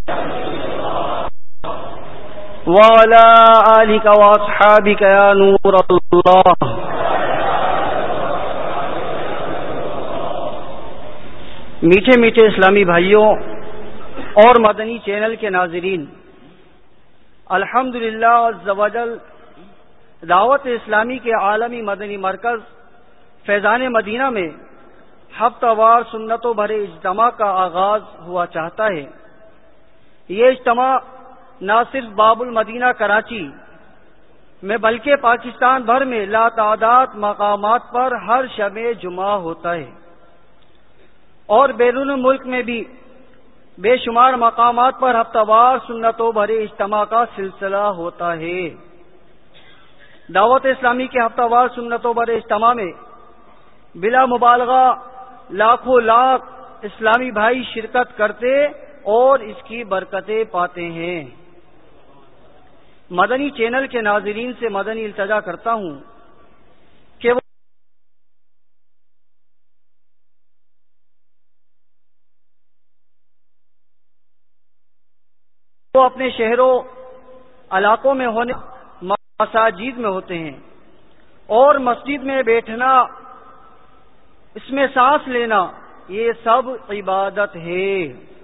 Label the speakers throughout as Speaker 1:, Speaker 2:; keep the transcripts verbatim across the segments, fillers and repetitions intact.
Speaker 1: وعلى آلك وأصحابك يا نور الله. میٹھے میٹھے اسلامی بھائیوں اور مدنی چینل کے ناظرین، الحمدللہ عز وجل دعوت اسلامی کے عالمی مدنی مرکز فیضان مدینہ میں ہفتہ وار سنتوں بھرے اجتماع کا آغاز ہوا چاہتا ہے. یہ اجتماع نہ صرف باب المدینہ کراچی میں بلکہ پاکستان بھر میں لاتعداد مقامات پر ہر شب جمعہ ہوتا ہے، اور بیرون ملک میں بھی بے شمار مقامات پر ہفتہ وار سنتوں بھرے اجتماع کا سلسلہ ہوتا ہے. دعوت اسلامی کے ہفتہ وار سنتوں بھرے اجتماع میں بلا مبالغہ لاکھوں لاکھ اسلامی بھائی شرکت کرتے اور اس کی برکتیں پاتے ہیں. مدنی چینل کے ناظرین سے مدنی التجا کرتا ہوں کہ وہ اپنے شہروں علاقوں میں ہونے مساجد میں ہوتے ہیں، اور مسجد میں بیٹھنا، اس میں سانس لینا، یہ سب عبادت ہے.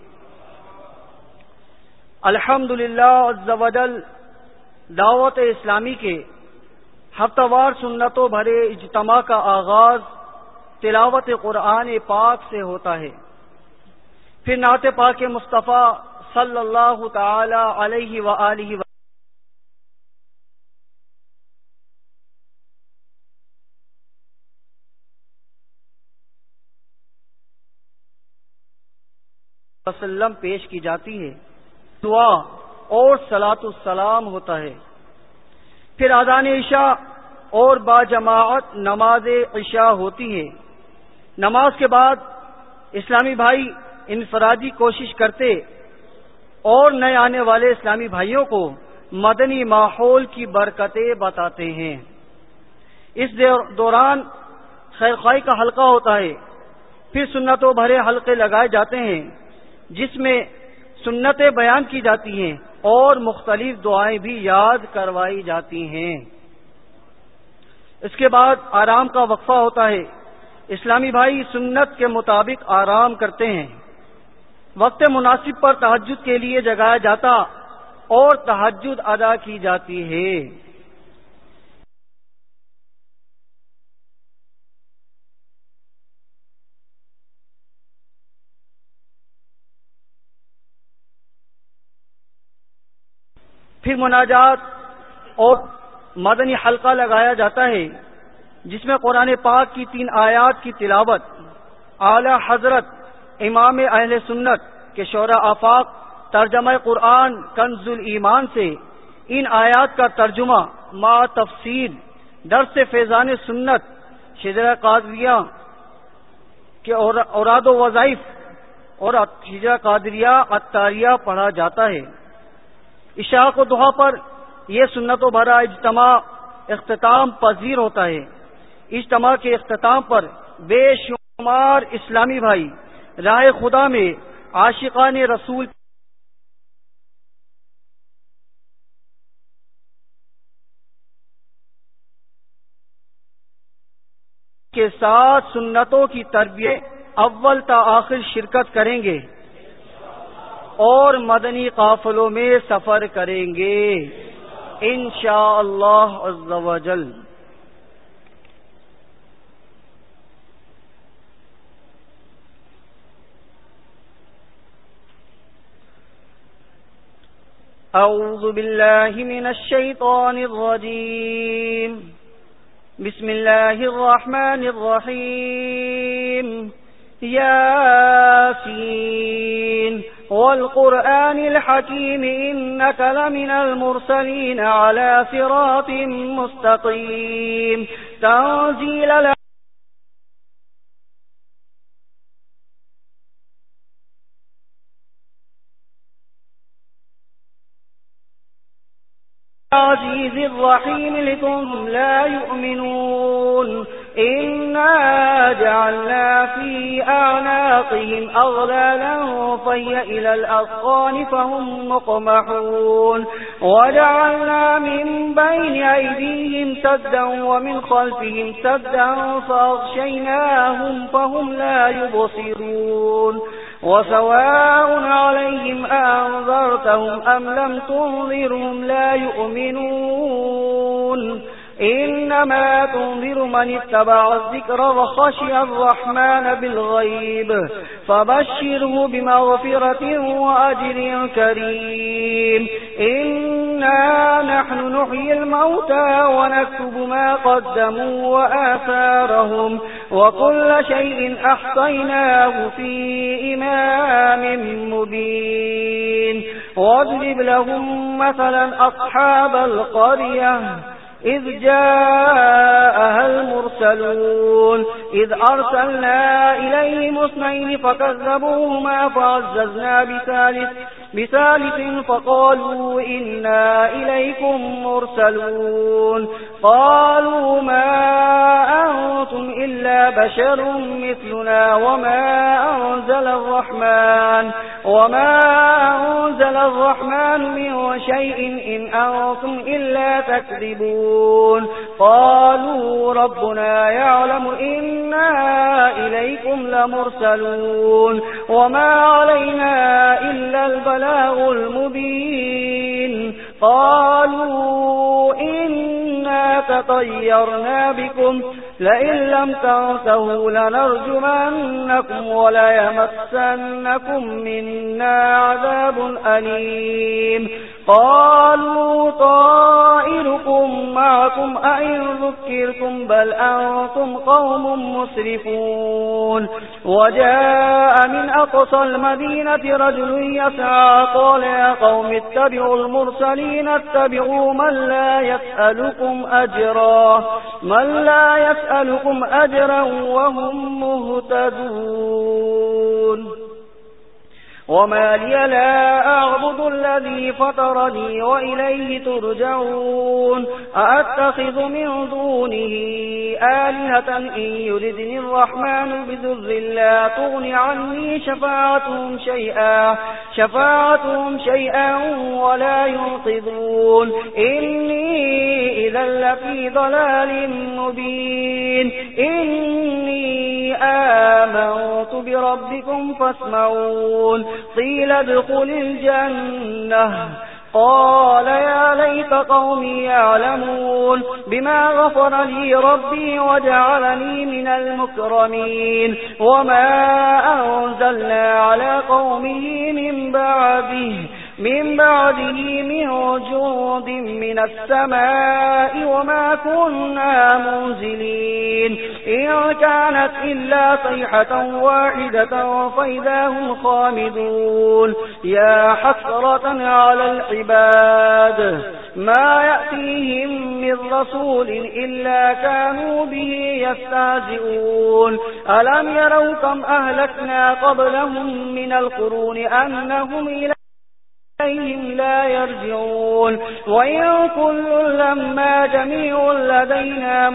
Speaker 1: الحمدللہ عز وجل دعوت اسلامی کے ہفتہ وار سنتوں بھرے اجتماع کا آغاز تلاوت قرآن پاک سے ہوتا ہے، پھر نعت پاک مصطفیٰ صلی اللہ تعالی علیہ وآلہ وسلم پیش کی جاتی ہے، دعا اور صلاۃ السلام ہوتا ہے، پھر اذان عشاء اور باجماعت نماز عشاء ہوتی ہے. نماز کے بعد اسلامی بھائی انفرادی کوشش کرتے اور نئے آنے والے اسلامی بھائیوں کو مدنی ماحول کی برکتیں بتاتے ہیں. اس دوران خیرخواہی کا حلقہ ہوتا ہے، پھر سنتوں بھرے حلقے لگائے جاتے ہیں جس میں سنتیں بیان کی جاتی ہیں اور مختلف دعائیں بھی یاد کروائی جاتی ہیں. اس کے بعد آرام کا وقفہ ہوتا ہے. اسلامی بھائی سنت کے مطابق آرام کرتے ہیں. وقت مناسب پر تہجد کے لیے جگایا جاتا اور تہجد ادا کی جاتی ہے. پھر مناجات اور مدنی حلقہ لگایا جاتا ہے جس میں قرآن پاک کی تین آیات کی تلاوت اعلی حضرت امام اہل سنت کے شورا آفاق ترجمہ قرآن کنز الایمان سے ان آیات کا ترجمہ ما تفسیر درس فیضان سنت شجرہ قادریہ کے اوراد و وظائف اور شجرہ قادریہ عطاریہ پڑھا جاتا ہے. عشاء کو دعا پر یہ سنتوں بھرا اجتماع اختتام پذیر ہوتا ہے. اجتماع کے اختتام پر بے شمار اسلامی بھائی راہ خدا میں عاشقان رسول کے ساتھ سنتوں کی تربیت اول تا آخر شرکت کریں گے اور مدنی قافلوں میں سفر کریں گے انشاءاللہ عز و جل. اعوذ باللہ من الشیطان الرجیم، بسم اللہ الرحمن الرحیم. یاسین والقرآن الحکیم انک لمن المرسلین علی صراط مستقیم تنزیل العزیز الرحیم لكم لا يؤمنون إنا جعلنا في أعناقهم أغلالا فهي إلى الأذقان فهم مقمحون وجعلنا من بين أيديهم سدا ومن خلفهم سدا فأغشيناهم فهم لا يبصرون وسواء عليهم أنذرتهم أم لم تنذرهم لا يؤمنون إنما تنذر من اتبع الذكر وخشي الرحمن بالغيب فبشره بمغفرة وأجر كريم إنا نحن نحيي الموتى ونكتب ما قدموا وآثارهم وكل شيء أحصيناه في إمام مبين واضرب لهم مثلا أصحاب القرية إذ جاءها المرسلون إذ أرسلنا إليهم اثنين فكذبوهما فعززنا بثالث بثالث فقالوا إنا إليكم مرسلون قالوا ما أنتم إلا بشر مثلنا وما أنزل الرحمن وما أنزل الرحمن من شيء إن أنتم إلا تكذبون قالوا ربنا يعلم إنا إليكم لمرسلون وما علينا إلا البلاغ المبين قالوا إنا تطيرنا بكم لئن لم تنتهوا لنرجمنكم وليمسنكم منا عذاب أليم قالوا طائركم معكم أئن ذكرتم بل أنتم قوم مسرفون وجاء من أقصى المدينة رجل يسعى قال يا قوم اتبعوا المرسلين اتبعوا من لا يسألكم أجرا من لا يسألكم أجرا وهم مهتدون وما لي لا أعبد الذي فطرني وإليه ترجعون أأتخذ من دونه آلهة إن يردني الرحمن بذر لا تغن عني شفاعتهم شيئا شفاعتهم شيئا ولا ينقذون إني إذا لفي ضلال مبين إني آمنت بربكم فاسمعون قيل ادخل الجنة قال يا ليت قومي يعلمون بما غفر لي ربي وجعلني من المكرمين وما أنزلنا على قومه من بعده من بعده من جند من السماء وما كنا منزلين إن كانت إلا صيحة واحدة فإذا هم خامدون يا حسرة على العباد ما يأتيهم من رسول إلا كانوا به يستهزئون ألم يروا كم أهلكنا قبلهم من القرون أنهم إلى إليهم لا يرجعون وإن كل لما جميع لدينا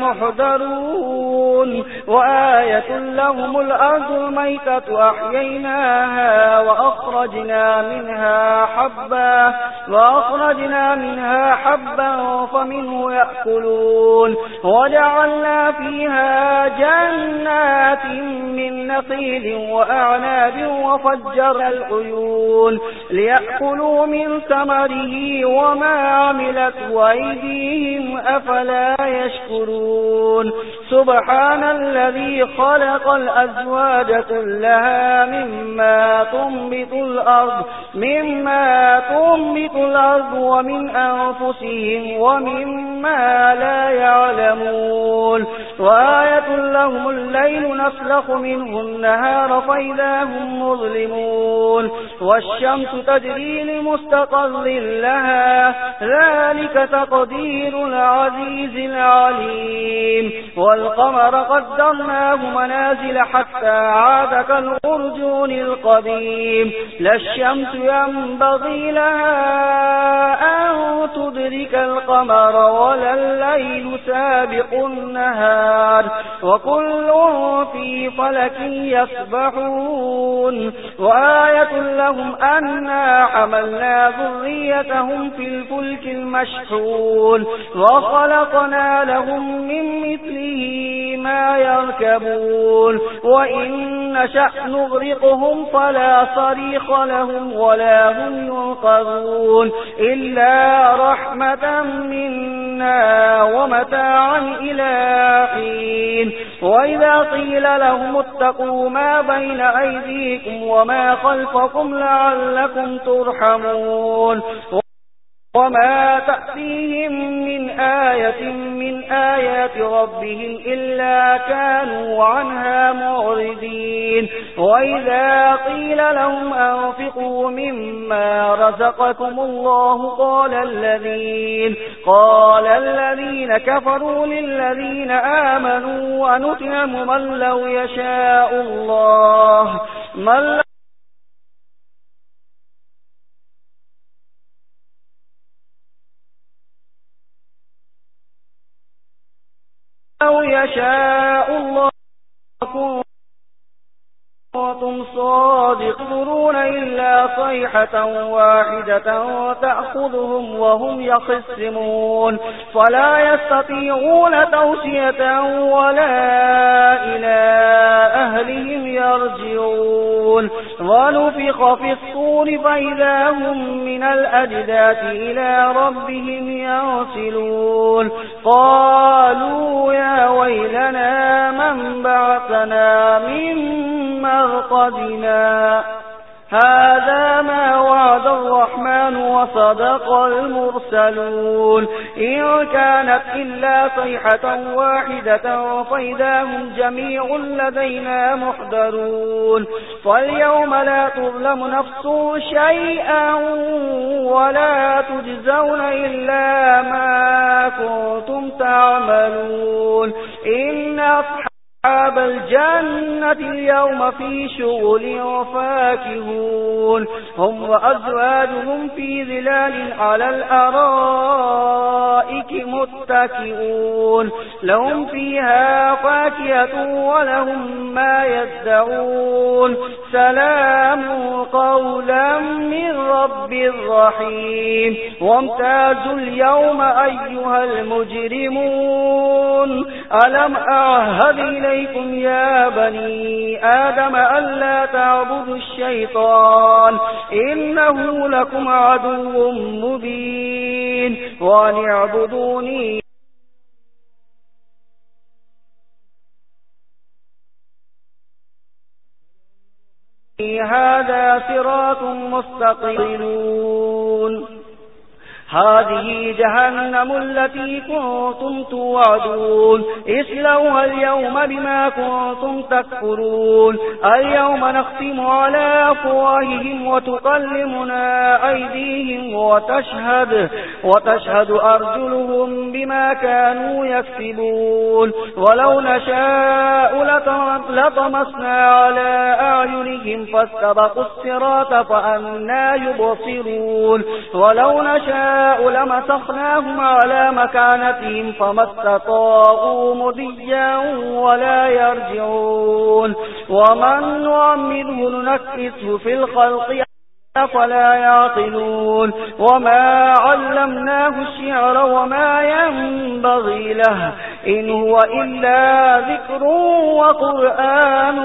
Speaker 1: محضرون وآية لهم الأرض الميتة أحييناها وأخرجنا منها حبا وأخرجنا منها حبا فمنه يأكلون وجعلنا فيها جنات من نخيل وأعناب وفجر العيون ليأكلوا من ثمره وما عملت أيديهم أفلا يشكرون سبحان الذي خلق الأزواج كلها مما تنبت الأرض مما تنبت الأرض ومن أنفسهم ومما لا يعلمون وآية لهم الليل نسلخ منه النهار فإذا هم مظلمون والشمس تجري لمستقر لها ذلك تقدير العزيز العليم والقمر قدرناه منازل حتى عاد كالأرجون القديم لا الشمس ينبغي لها أن تدرك القمر ولا الليل سابق النهار النار وكل في فلك يسبحون وآية لهم أنا حملنا ذريتهم في الفلك المشحون وخلقنا لهم من مثله ما يركبون وإن نشأ نغرقهم فلا صريخ لهم ولا هم ينقذون إلا رحمة منا ومتاعا إلى حين وإذا قيل لهم اتقوا ما بين أيديكم وما خلفكم لعلكم ترحمون وما تأتيهم من آية من آيات ربهم إلا كانوا عنها معرضين وإذا قيل لهم أنفقوا مما رزقكم الله قال الذين قال الذين كفروا للذين آمنوا ونطعم من لو يشاء الله من لو يشاء الله كنتم صادقون إلا صيحة واحدة تأخذهم وهم يخصمون فلا يستطيعون توصية ولا إلى أهلهم يرجعون ونفخ في الصور فإذا هم من الأجداث إلى ربهم ينسلون قالوا يا ويلنا من بعثنا من مرقدنا هذا ما وعد الرحمن وصدق المرسلون إن كانت إلا صيحة واحدة فإذا هم جميع لدينا محضرون فاليوم لا تظلم نفس شيئا ولا تجزون إلا ما كنتم تعملون إن أصحاب أصحاب الجنة اليوم في شغل فاكهون هم وأزواجهم في ظلال على الأرائك متكئون لهم فيها فاكهة ولهم ما يدعون سلام قولا من رب رحيم وامتازوا اليوم أيها المجرمون ألم أعهد إليكم يا بني آدم ألا تعبدوا الشيطان إنه لكم عدو مبين وأن اعبدوني هذا صراط مستقيم هذه جهنم التي كنتم توعدون اصلوها اليوم بما كنتم تكفرون اليوم نختم على أفواههم وتكلمنا أيديهم وتشهد وتشهد أرجلهم بما كانوا يكسبون ولو نشاء لطمسنا على أعينهم فاستبقوا الصراط فأنى يبصرون ولو نشاء لمسخناهم على مكانتهم فما استطاعوا مضيا ولا يرجعون ومن نعمره ننكسه في الخلق فلا يعقلون وما علمناه الشعر وما ينبغي له إن هو إلا ذكر وقرآن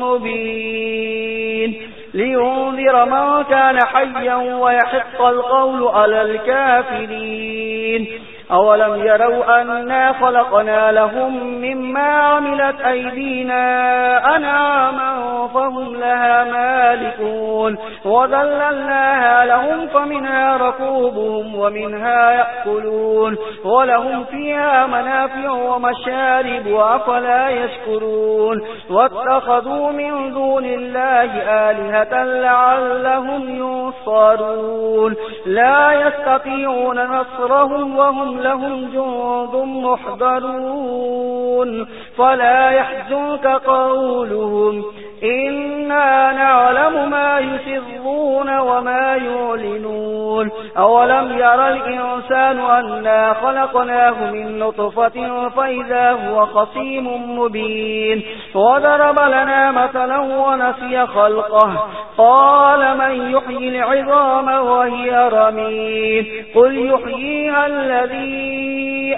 Speaker 1: مبين لينذر من كان حيا ويحق القول على الكافرين أولم يروا أنا خلقنا لهم مما عملت أيدينا أنعاما فهم لها مالكون وذللناها لهم فمنها ركوبهم ومنها يأكلون ولهم فيها منافع ومشارب أفلا يشكرون واتخذوا من دون الله آلهة لعلهم ينصرون لا يستطيعون نصرهم وهم لهم جند محضرون فلا يحزنك قولهم إنا نعلم ما يسرون وما يعلنون أولم يرى الإنسان أنا خلقناه من نطفة فإذا هو خصيم مبين وضرب لنا مثلا ونسي خلقه قال من يحيي العظام وهي رميم قل يحييها الذي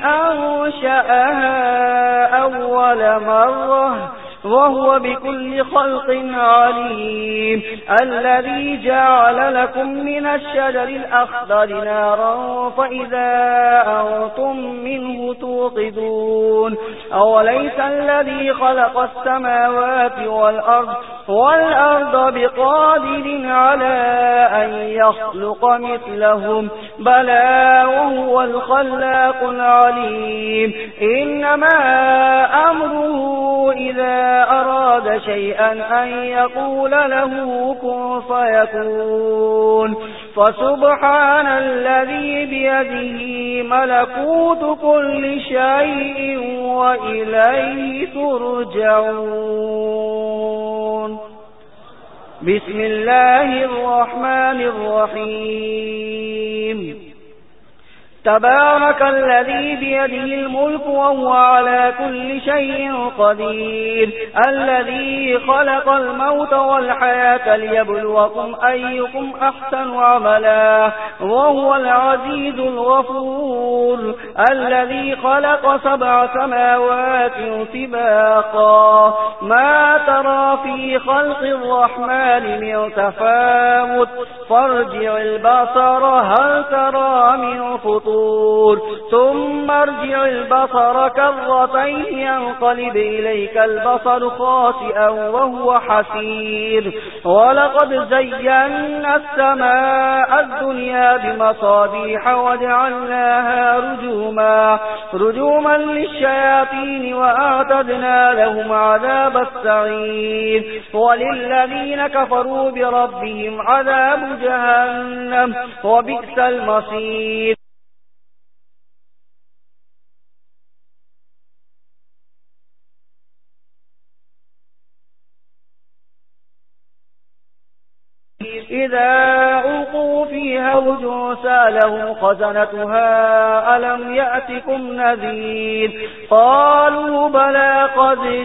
Speaker 1: أنشأها أول مرة وهو بكل خلق عليم الذي جعل لكم من الشجر الأخضر نارا فإذا أنتم منه توقدون أوليس الذي خلق السماوات والأرض والأرض بقادر على أن يخلق مثلهم بلى وهو الخلاق العليم إنما أمره إذا أراد شيئا أن يقول له كن فيكون فسبحان الذي بيده ملكوت كل شيء وإليه ترجعون بسم الله الرحمن الرحيم تبارك الذي بيده الملك وهو على كل شيء قدير الذي خلق الموت والحياة ليبلوكم أيكم أحسن عملا وهو العزيز الغفور الذي خلق سبع سماوات طباقا ما ترى في خلق الرحمن من تفاوت فارجع البصر هل ترى من فطور ثم ارجع البصر كرتين ينقلب إليك البصر خاسئا وهو حسير ولقد زينا السماء الدنيا بمصابيح وجعلناها رجوما رجوما للشياطين وأعتدنا لهم عذاب السعير وللذين كفروا بربهم عذاب جهنم وبئس المصير إذا ألقوا فيها وجوه سألهم خزنتها ألم يأتكم نذير قالوا بلى قد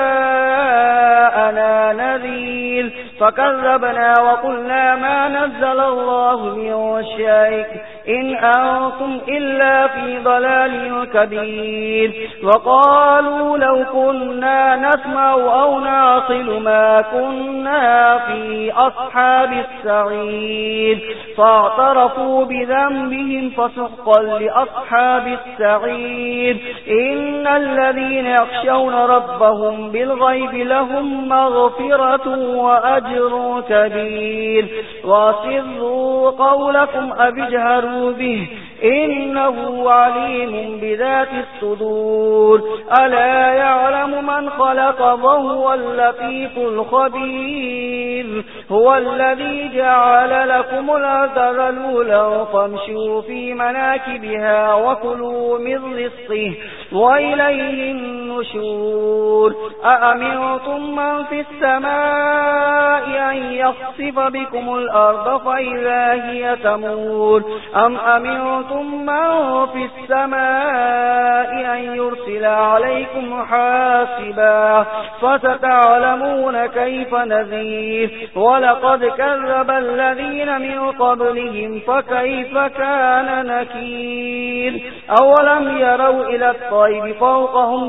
Speaker 1: جاءنا نذير فكذبنا وقلنا ما نزل الله من شيء إن أنتم إلا في ضلال كبير وقالوا لو كنا نسمع أو نعقل ما كنا في أصحاب السعير فاعترفوا بذنبهم فسحقا لأصحاب السعير إن الذين يخشون ربهم بالغيب لهم مغفرة وأجر كبير وأسروا قولكم أو اجهروا به إنه عليم بذات الصدور ألا يعلم من خلق وهو اللطيف الخبير هو الذي جعل لكم الأرض ذلولا فامشوا في مناكبها وكلوا من رزقه وإليه النشور أأمنتم من في السماء أن يخسف بكم الأرض فإذا هي تمور أم أمنتم من في السماء أن يرسل عليكم حاسبا فستعلمون كيف نذير ولقد كذب الذين من قبلهم فكيف كان نكير أولم يروا إلى الطير فوقهم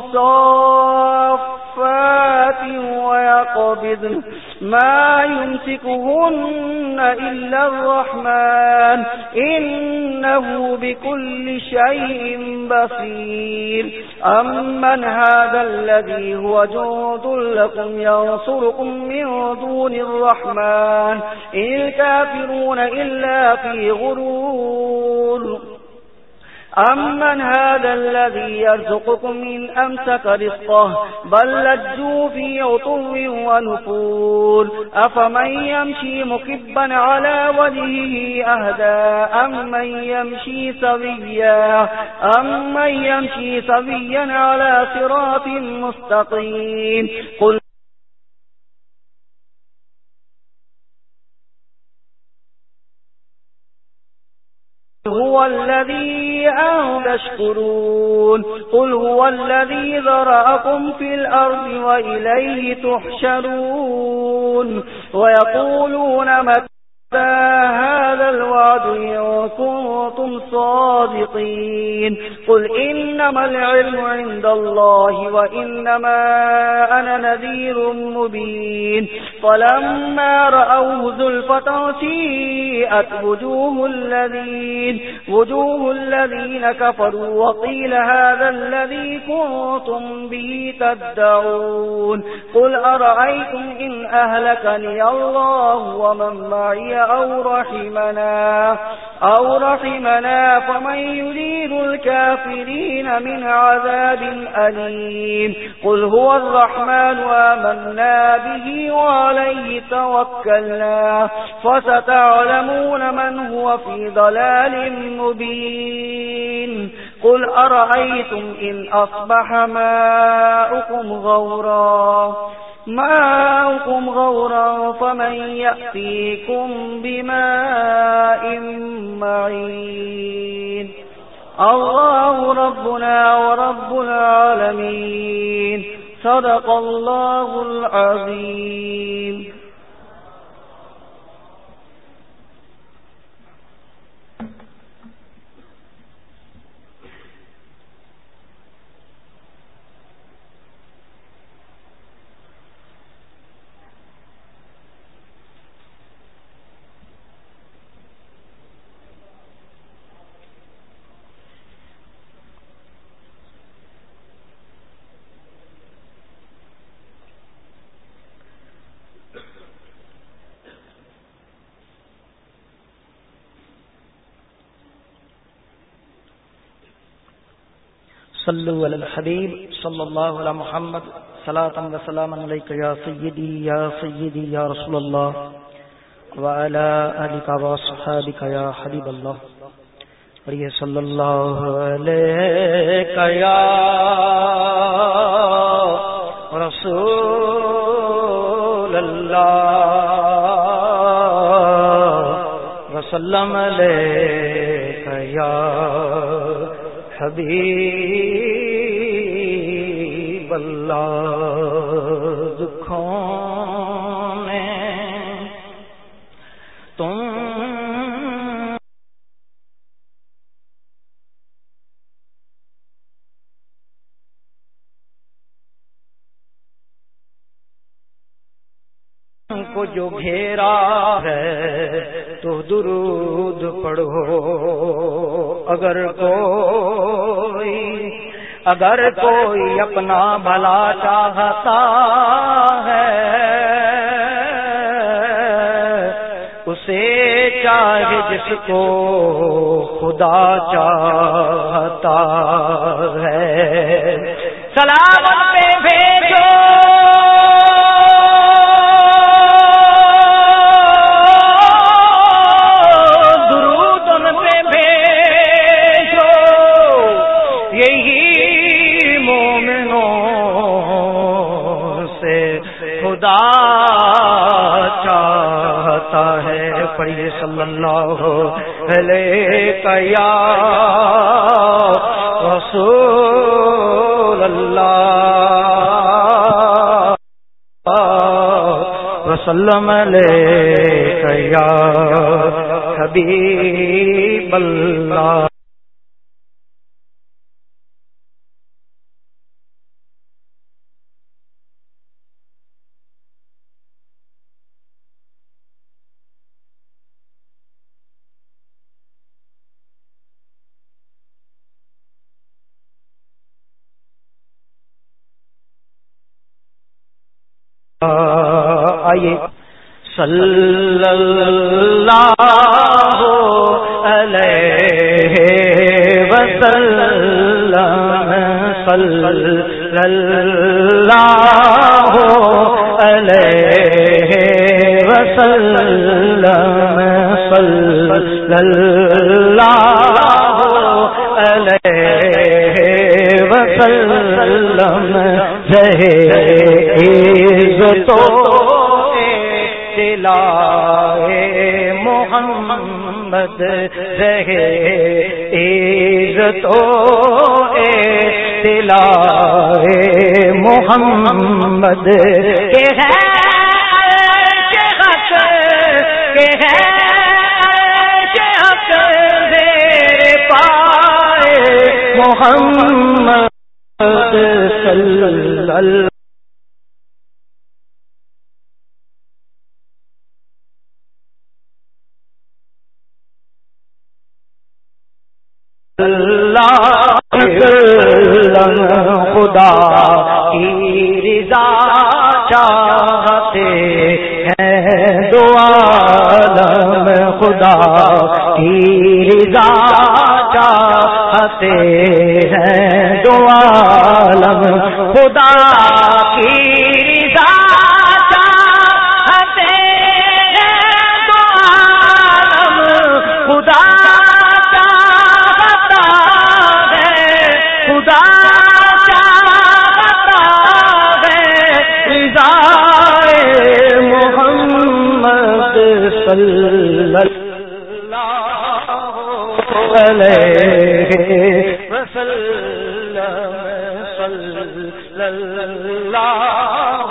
Speaker 1: صافات ويقبضن ما يمسكهن إلا الرحمن إنه بكل شيء بصير أمن هذا الذي هو جند لكم ينصركم من دون الرحمن إن الكافرون إلا في غرور أمن هذا الذي يرزقكم إن أمسك رزقه بل لجوا في عتو ونفور أفمن يمشي مكبا على وجهه أهدى أمن يمشي سويا أمن يمشي سويا على صراط مستقيم قل هو الذي أشكرون قل هو الذي ذرأكم في الأرض وإليه تحشرون ويقولون متى هذا الوعد إن كنتم صادقين قل إنما العلم عند الله وإنما أنا نذير مبين فلما رأوه زلفة سيئت وجوه الذين وجوه الذين كفروا وقيل هذا الذي كنتم به تدعون قل أرأيتم إن أهلكني الله ومن معي أو رحمنا أو رحمنا فمن يريد الكافرين من عذاب أليم قل هو الرحمن آمنا به وعليه توكلنا فستعلمون من هو في ضلال مبين قل أرأيتم إن أصبح ماؤكم غورا ماؤكم غورا فمن يأتيكم بماء معين الله ربنا ورب العالمين صدق الله العظيم.
Speaker 2: صلوا علی الحبیب صلی اللہ علی محمد صلاۃ و سلام علیک یا سیدی یا سیدی یا رسول اللہ وعلی آلک و اصحابک یا حبیب اللہ اور صلی اللہ علیک یا رسول اللہ وسلم علیک یا حبیب اللہ دکھوں میں تم کو جو گھیرا ہے تو درود پڑھو اگر کوئی اگر کوئی اپنا بھلا چاہتا ہے اسے چاہے جس کو خدا چاہتا ہے سلام پہ بھیجو چاہتا ہے پڑھیے صلی اللہ علیہ یا رسول اللہ وسلم علیہ یا حبیب اللہ. آئیے صلی اللہ علیہ وسلم صلی اللہ علیہ وسلم صلی اللہ علیہ وسلم رہے عزتوں دلائے محمد محمد رہے عزت و اطلاع محمد کے ہے کے حق کے ہے کے حق زیر پائے محمد صلی اللہ خدا کی رضا چاہتے ہیں دو عالم خدا کی رضا چاہتے ہیں دو عالم خدا کی رضا چاہتے ہیں دو عالم خدا صلی اللہ علیہ وسلم صلی اللہ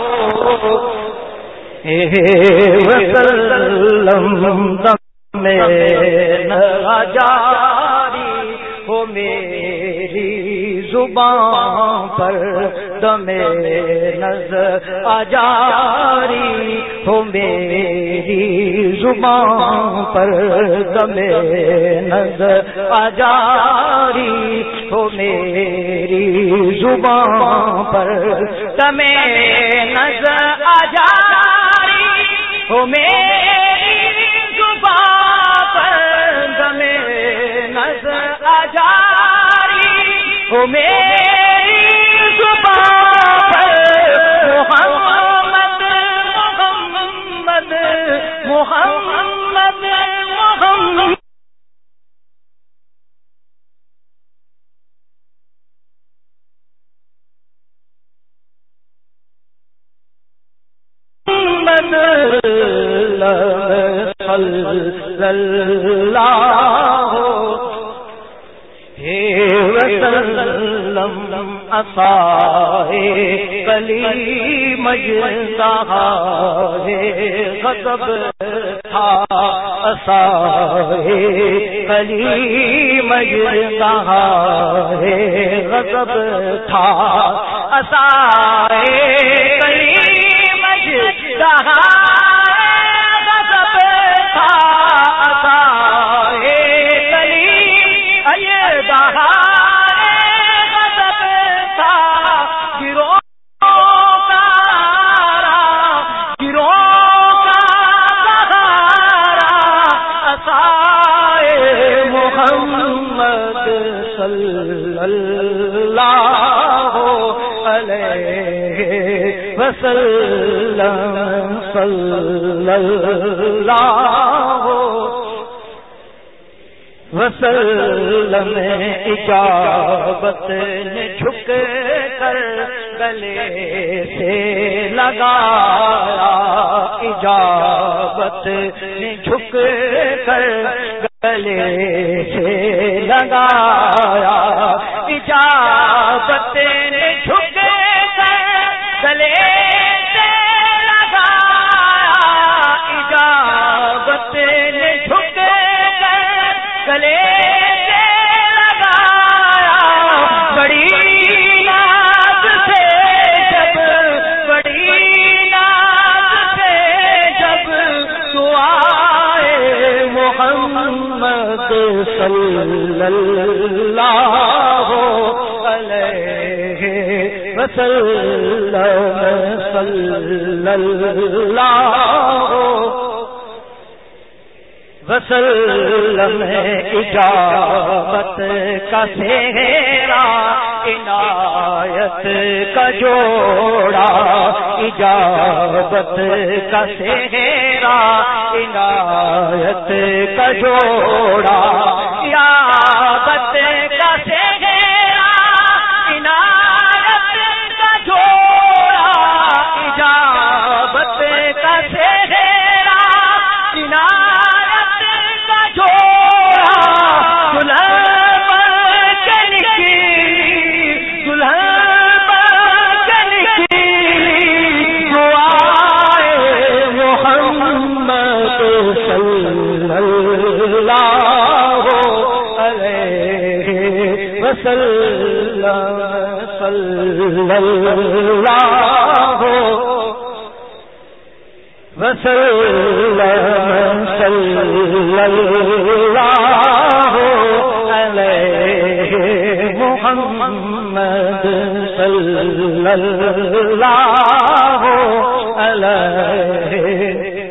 Speaker 2: وسلم دم نہ جاری ہو میری زبان پر دم نظر آجاری ہو میری زبان پر دم نظر آجاری ہو میری زبان پر دم نظر آجاری ہو میری زبان پر دم نظر آجاری ہو میری زبان پر محمد محمد محمد محمد صلی اللہ وسلم عصائے کلی مجدہا غضب تھا عصائے کلی مجدہا غضب تھا عصائے کلی مجدہا وسلم صلی اللہ وسلم اجابت نے جھک کر گلے سے لگایا اجابت نے جھک کر گلے سے لگایا اجابت نے جھک کر گلے سے لگایا اجابت نے جھک کر گلے سے لگایا بڑی ناز سے جب بڑی ناز سے جب تو آئے محمد صلی اللہ علیہ وسلم صلی اللہ وسلم اجابت کا سہرا عنایت کا جوڑا اجابت کا سہرا عنایت کا جوڑا اجابت کا سہرا عنایت کا جوڑا اجابت کا سہرا عنایت کا جوڑا وسلم صلی اللہ وسلم صلی اللہ علیہ محمد صلی اللہ علیہ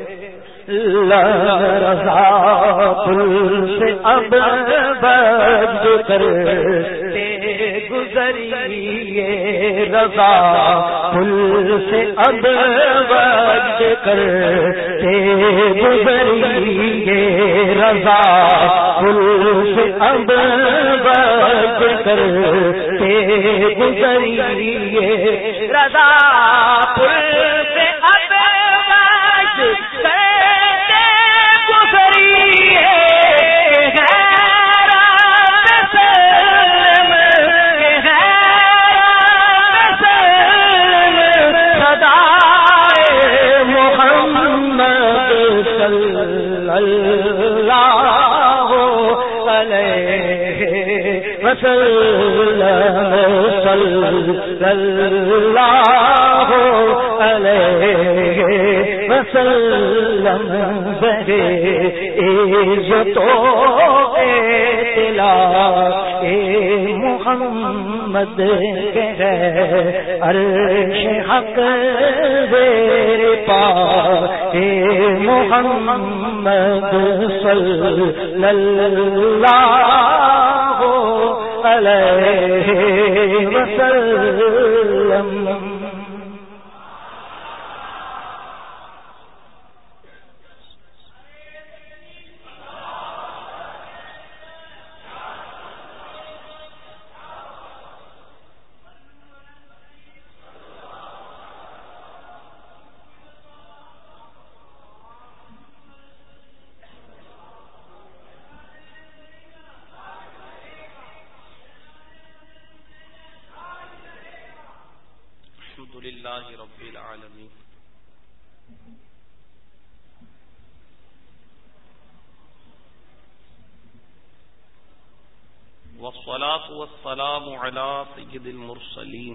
Speaker 2: رضا پل سے اب بج کرتے گزریے رضا پل سے اب بج کرتے گزریے رضا پل سے اب بج کرتے گزریے رضا پل سے اب اللہ علیہ وسلم بڑے عزتوں اطلاع محمد کے عرش حق زیر پا محمد صلی اللہ علیہ وسلم.
Speaker 3: الحمدللہ رب العالمین والصلاة والسلام على سید المرسلین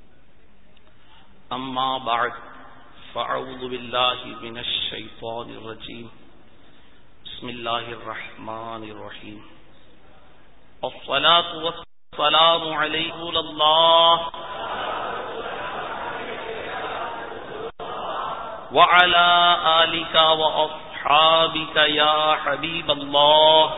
Speaker 3: اما بعد فاعوذ باللہ من الشیطان الرجیم بسم اللہ الرحمن الرحیم والصلاة والسلام علیہ اللہ وعلى آلك وأصحابك يا حبيب الله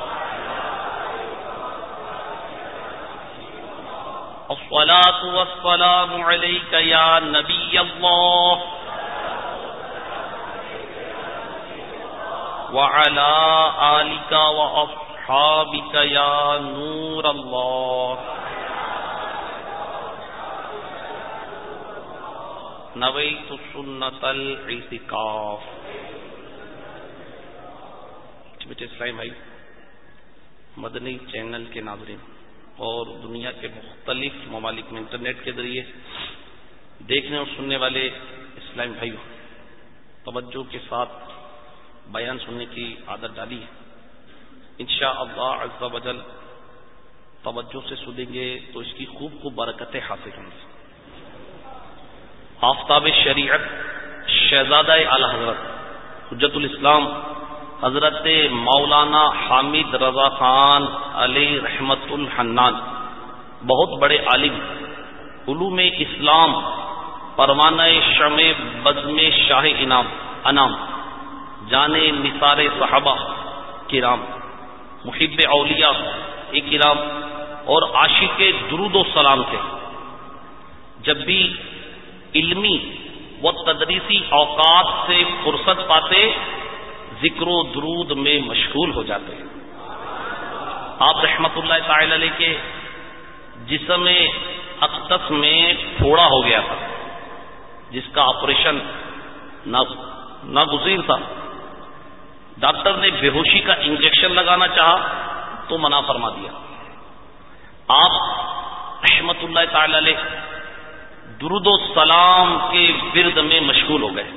Speaker 3: الصلاة والسلام عليك يا نبي الله وعلى آلك وأصحابك يا نور الله نویت سنت الاعتکاف. بیٹے اسلامی بھائی، مدنی چینل کے ناظرین اور دنیا کے مختلف ممالک میں انٹرنیٹ کے ذریعے دیکھنے اور سننے والے اسلامی بھائیوں، توجہ کے ساتھ بیان سننے کی عادت ڈالی ہے. انشاءاللہ عز و جل توجہ سے سنیں گے تو اس کی خوب خوب برکتیں حاصل ہوں گی. آفتاب شریعت شہزادہ اعلی حضرت حجت الاسلام حضرت مولانا حامد رضا خان علی رحمت الحنان بہت بڑے عالم، علوم اسلام، پروانہ شمع بزم شاہ انعام انام، جانے نثار صحابہ کرام، محب اولیاء کرام اور عاشق درود و سلام تھے. جب بھی علمی و تدریسی اوقات سے فرصت پاتے ذکر و درود میں مشغول ہو جاتے. آپ رحمت اللہ تعالی علیہ کے جسم اقدس میں پھوڑا ہو گیا تھا، جس کا آپریشن ناگزیر تھا. ڈاکٹر نے بے ہوشی کا انجیکشن لگانا چاہا تو منع فرما دیا. آپ رحمت اللہ تعالی علیہ درود و سلام کے ورد میں مشغول ہو گئے.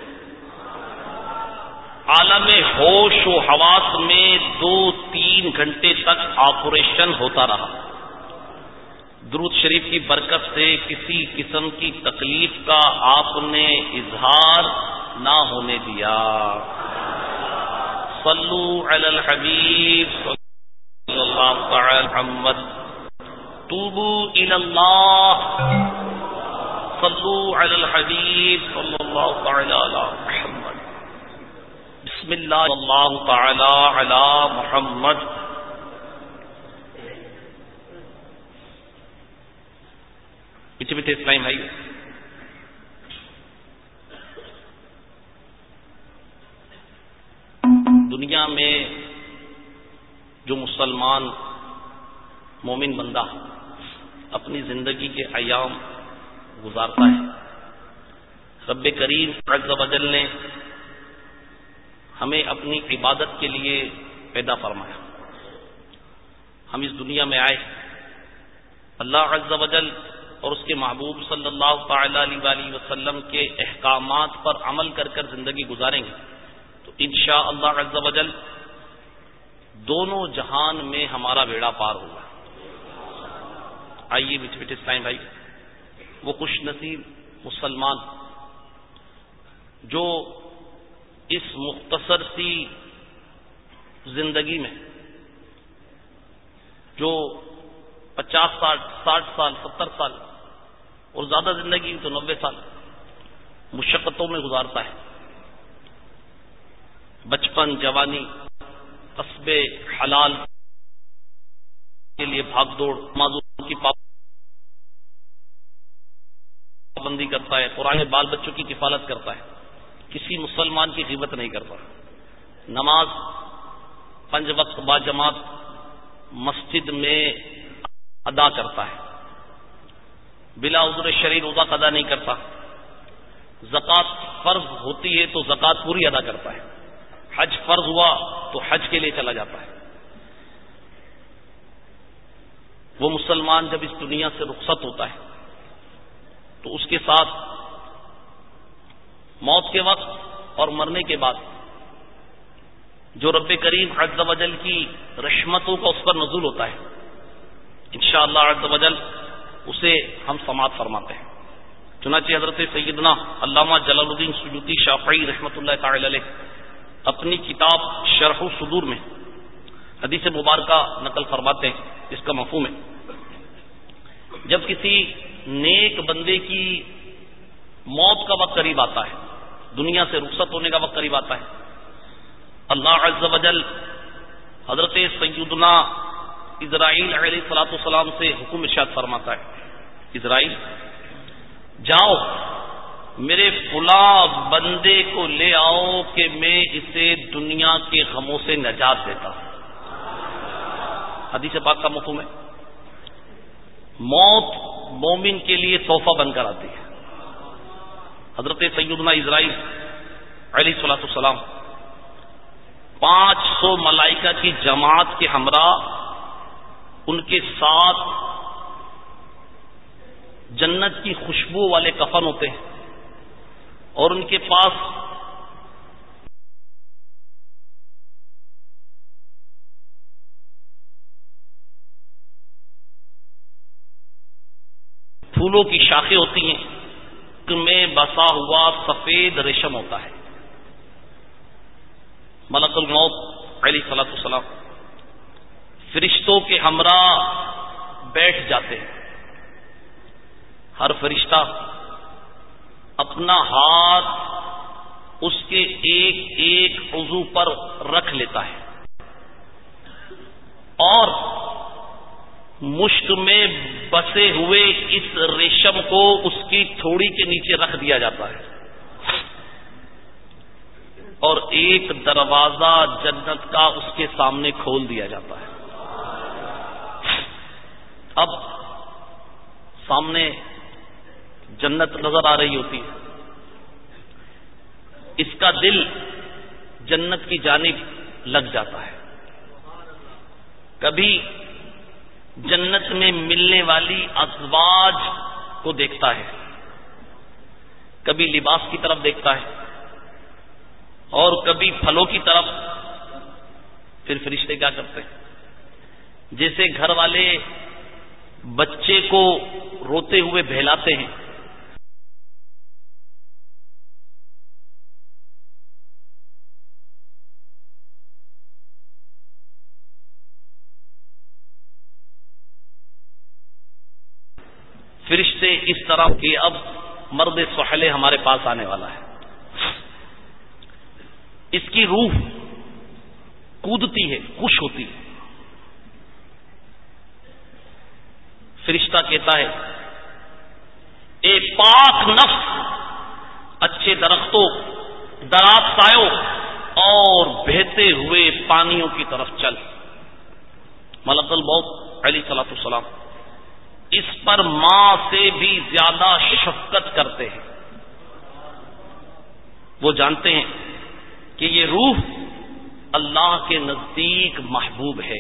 Speaker 3: عالم ہوش و حواس میں دو تین گھنٹے تک آپریشن ہوتا رہا. درود شریف کی برکت سے کسی قسم کی تکلیف کا آپ نے اظہار نہ ہونے دیا. صلو علی الحبیب صلی اللہ تعالی محمد. توبو الی اللہ. صلو علی الحبیب صلی اللہ تعالی علی محمد. بسم اللہ اللہ تعالی علی محمد. پیچھے پیچھے اسلام بھائی، دنیا میں جو مسلمان مومن بندہ اپنی زندگی کے ایام گزارتا ہے، رب کریم عز و جل نے ہمیں اپنی عبادت کے لیے پیدا فرمایا. ہم اس دنیا میں آئے، اللہ عز و جل اور اس کے محبوب صلی اللہ تعالی علیہ وآلہ وسلم کے احکامات پر عمل کر کر زندگی گزاریں گے تو انشاءاللہ عز و جل دونوں جہان میں ہمارا بیڑا پار ہوگا. آئیے بیٹھے بیٹھے اسلام بھائی، وہ خوش نصیب مسلمان جو اس مختصر سی زندگی میں جو پچاس سال ساٹھ سال ستر سال اور زیادہ زندگی تو نبے سال مشقتوں میں گزارتا ہے. بچپن، جوانی، قصب حلال کے لیے بھاگ دوڑ، معذور کی پابندی کرتا ہے، قرآن بال بچوں کی کفالت کرتا ہے، کسی مسلمان کی غیبت نہیں کرتا، نماز پنج وقت با جماعت مسجد میں ادا کرتا ہے، بلا عذر شرعی روزہ ادا نہیں کرتا، زکوٰۃ فرض ہوتی ہے تو زکوٰۃ پوری ادا کرتا ہے، حج فرض ہوا تو حج کے لیے چلا جاتا ہے. وہ مسلمان جب اس دنیا سے رخصت ہوتا ہے تو اس کے ساتھ موت کے وقت اور مرنے کے بعد جو رب کریم عز و جل کی رحمتوں کا اس پر نزول ہوتا ہے، انشاءاللہ عز و جل اسے ہم سماعت فرماتے ہیں. چنانچہ حضرت سیدنا علامہ جلال الدین سیوطی شافعی رحمۃ اللہ تعالی علیہ اپنی کتاب شرح الصدور میں حدیث مبارکہ نقل فرماتے ہیں، اس کا مفہوم ہے جب کسی نیک بندے کی موت کا وقت قریب آتا ہے، دنیا سے رخصت ہونے کا وقت قریب آتا ہے، اللہ عز و جل حضرت سیدنا اسرائیل علیہ الصلوۃ والسلام سے حکم ارشاد فرماتا ہے، اسرائیل جاؤ میرے فلاں بندے کو لے آؤ کہ میں اسے دنیا کے غموں سے نجات دیتا ہوں. حدیث پاک کا مفہوم ہے موت مومن کے لیے تحفہ بن کر آتی ہے. حضرت سیدنا اسرائیل علیہ الصلوۃ والسلام پانچ سو ملائکہ کی جماعت کے ہمراہ ان کے ساتھ جنت کی خوشبو والے کفن ہوتے ہیں اور ان کے پاس پھولوں کی شاخیں ہوتی ہیں، ان میں بسا ہوا سفید ریشم ہوتا ہے. ملک الموت علیہ الصلوۃ والسلام فرشتوں کے ہمراہ بیٹھ جاتے ہیں. ہر فرشتہ اپنا ہاتھ اس کے ایک ایک عضو پر رکھ لیتا ہے اور مشک میں بسے ہوئے اس ریشم کو اس کی تھوڑی کے نیچے رکھ دیا جاتا ہے اور ایک دروازہ جنت کا اس کے سامنے کھول دیا جاتا ہے. اب سامنے جنت نظر آ رہی ہوتی ہے، اس کا دل جنت کی جانب لگ جاتا ہے. کبھی جنت میں ملنے والی ازواج کو دیکھتا ہے، کبھی لباس کی طرف دیکھتا ہے اور کبھی پھلوں کی طرف. پھر فرشتے کیا کرتے ہیں؟ جیسے گھر والے بچے کو روتے ہوئے بہلاتے ہیں، فرشتے اس طرح کہ اب مرد سحلے ہمارے پاس آنے والا ہے، اس کی روح کودتی ہے، خوش ہوتی ہے. فرشتہ کہتا ہے اے پاک نفس، اچھے درختوں، دراز سایوں اور بہتے ہوئے پانیوں کی طرف چل. ملک الموت علیہ الصلوۃ والسلام اس پر ماں سے بھی زیادہ شفقت کرتے ہیں. وہ جانتے ہیں کہ یہ روح اللہ کے نزدیک محبوب ہے،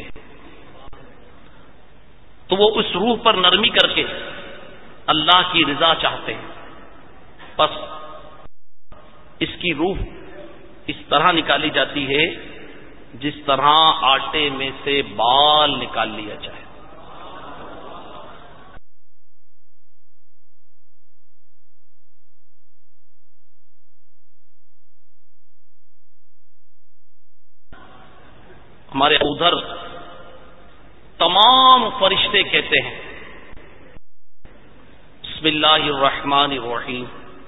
Speaker 3: تو وہ اس روح پر نرمی کر کے اللہ کی رضا چاہتے ہیں. بس اس کی روح اس طرح نکالی جاتی ہے جس طرح آٹے میں سے بال نکال لیا جائے. ہمارے ادھر تمام فرشتے کہتے ہیں بسم اللہ الرحمن الرحیم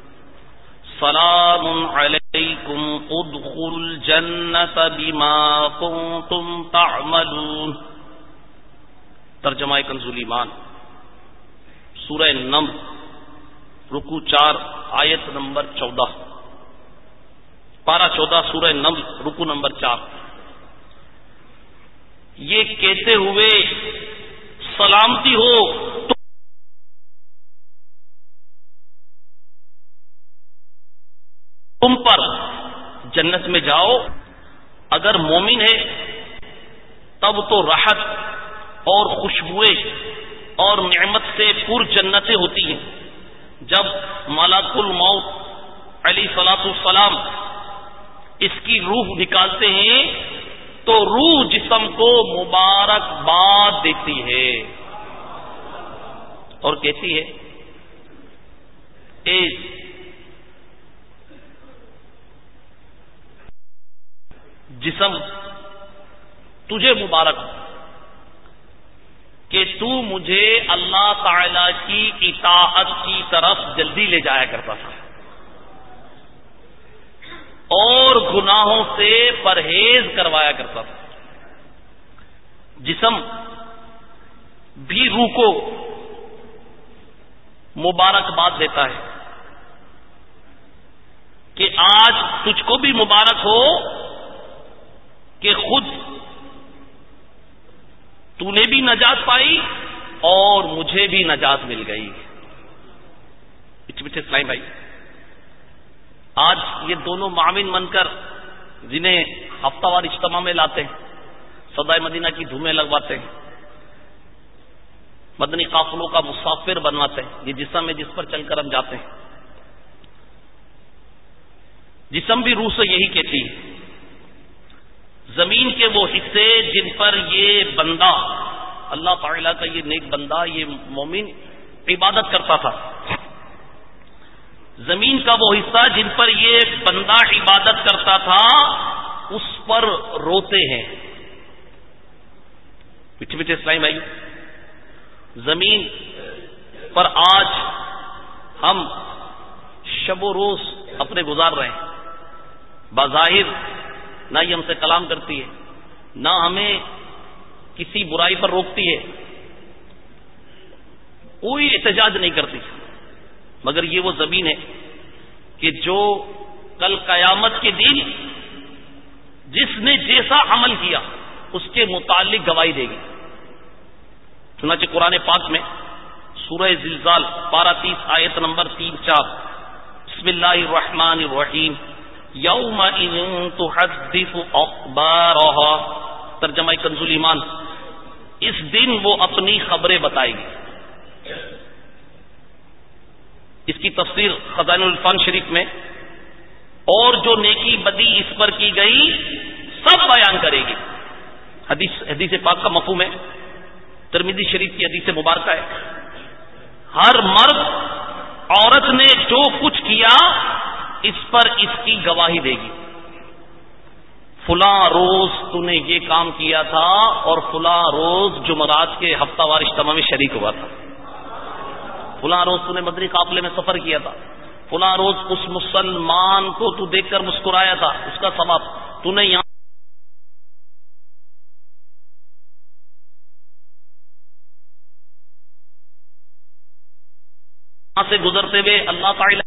Speaker 3: سلام علیکم ادخلوا الجنۃ بما کنتم تعملون. ترجمہ کنز ایمان، سورہ نمل، رکوع چار، آیت نمبر چودہ، پارہ چودہ سورہ نمل، رکوع نمبر چار. یہ کہتے ہوئے سلامتی ہو تم پر، جنت میں جاؤ. اگر مومن ہے تب تو راحت اور خوشبوئیں اور نعمت سے پر جنتیں ہوتی ہیں. جب ملک الموت علیہ الصلوۃ والسلام اس کی روح نکالتے ہیں تو روح جسم کو مبارکباد دیتی ہے اور کہتی ہے اے جسم تجھے مبارک کہ تو مجھے اللہ تعالی کی اطاعت کی طرف جلدی لے جایا کرتا تھا اور گناہوں سے پرہیز کروایا کرتا تھا. جسم بھی روح کو مبارکباد دیتا ہے کہ آج تجھ کو بھی مبارک ہو کہ خود تو نے بھی نجات پائی اور مجھے بھی نجات مل گئی. اچھ بچے اسلام بھائی، آج یہ دونوں معاون بن کر جنہیں ہفتہ وار اجتماع میں لاتے ہیں، صدائے مدینہ کی دھومیں لگواتے ہیں، مدنی قافلوں کا مسافر بنواتے ہیں، یہ جسم ہے جس پر چل کر ہم جاتے ہیں. جسم بھی روح سے یہی کہتی ہے زمین کے وہ حصے جن پر یہ بندہ اللہ تعالیٰ کا یہ نیک بندہ یہ مومن عبادت کرتا تھا، زمین کا وہ حصہ جن پر یہ بندہ عبادت کرتا تھا اس پر روتے ہیں. پیچھے پیچھے اسلام بھائی، زمین پر آج ہم شب و روز اپنے گزار رہے ہیں. بظاہر نہ ہی ہم سے کلام کرتی ہے، نہ ہمیں کسی برائی پر روکتی ہے، کوئی احتجاج نہیں کرتی، مگر یہ وہ زمین ہے کہ جو کل قیامت کے دن جس نے جیسا عمل کیا اس کے متعلق گواہی دے گی. چنانچہ قرآن پاک میں سورہ زلزال پارہ تیس آیت نمبر تین چار بسم اللہ الرحمن الرحیم یومئذ تحدث اخبارها، ترجمہ کنز ایمان، اس دن وہ اپنی خبریں بتائے گی. اس کی تفسیر خزائن العرفان شریف میں، اور جو نیکی بدی اس پر کی گئی سب بیان کرے گی. حدیث حدیث پاک کا مفہوم ہے ترمذی شریف کی حدیث مبارکہ ہے، ہر مرد عورت نے جو کچھ کیا اس پر اس کی گواہی دے گی. فلاں روز تو نے یہ کام کیا تھا اور فلاں روز جمعرات کے ہفتہ وار اجتماع میں شریک ہوا تھا، فلاں روز تو نے مدنی قافلے میں سفر کیا تھا، فلاں روز اس مسلمان کو تو دیکھ کر مسکرایا تھا، اس کا ثواب تو نے یہاں سے گزرتے ہوئے اللہ تعالی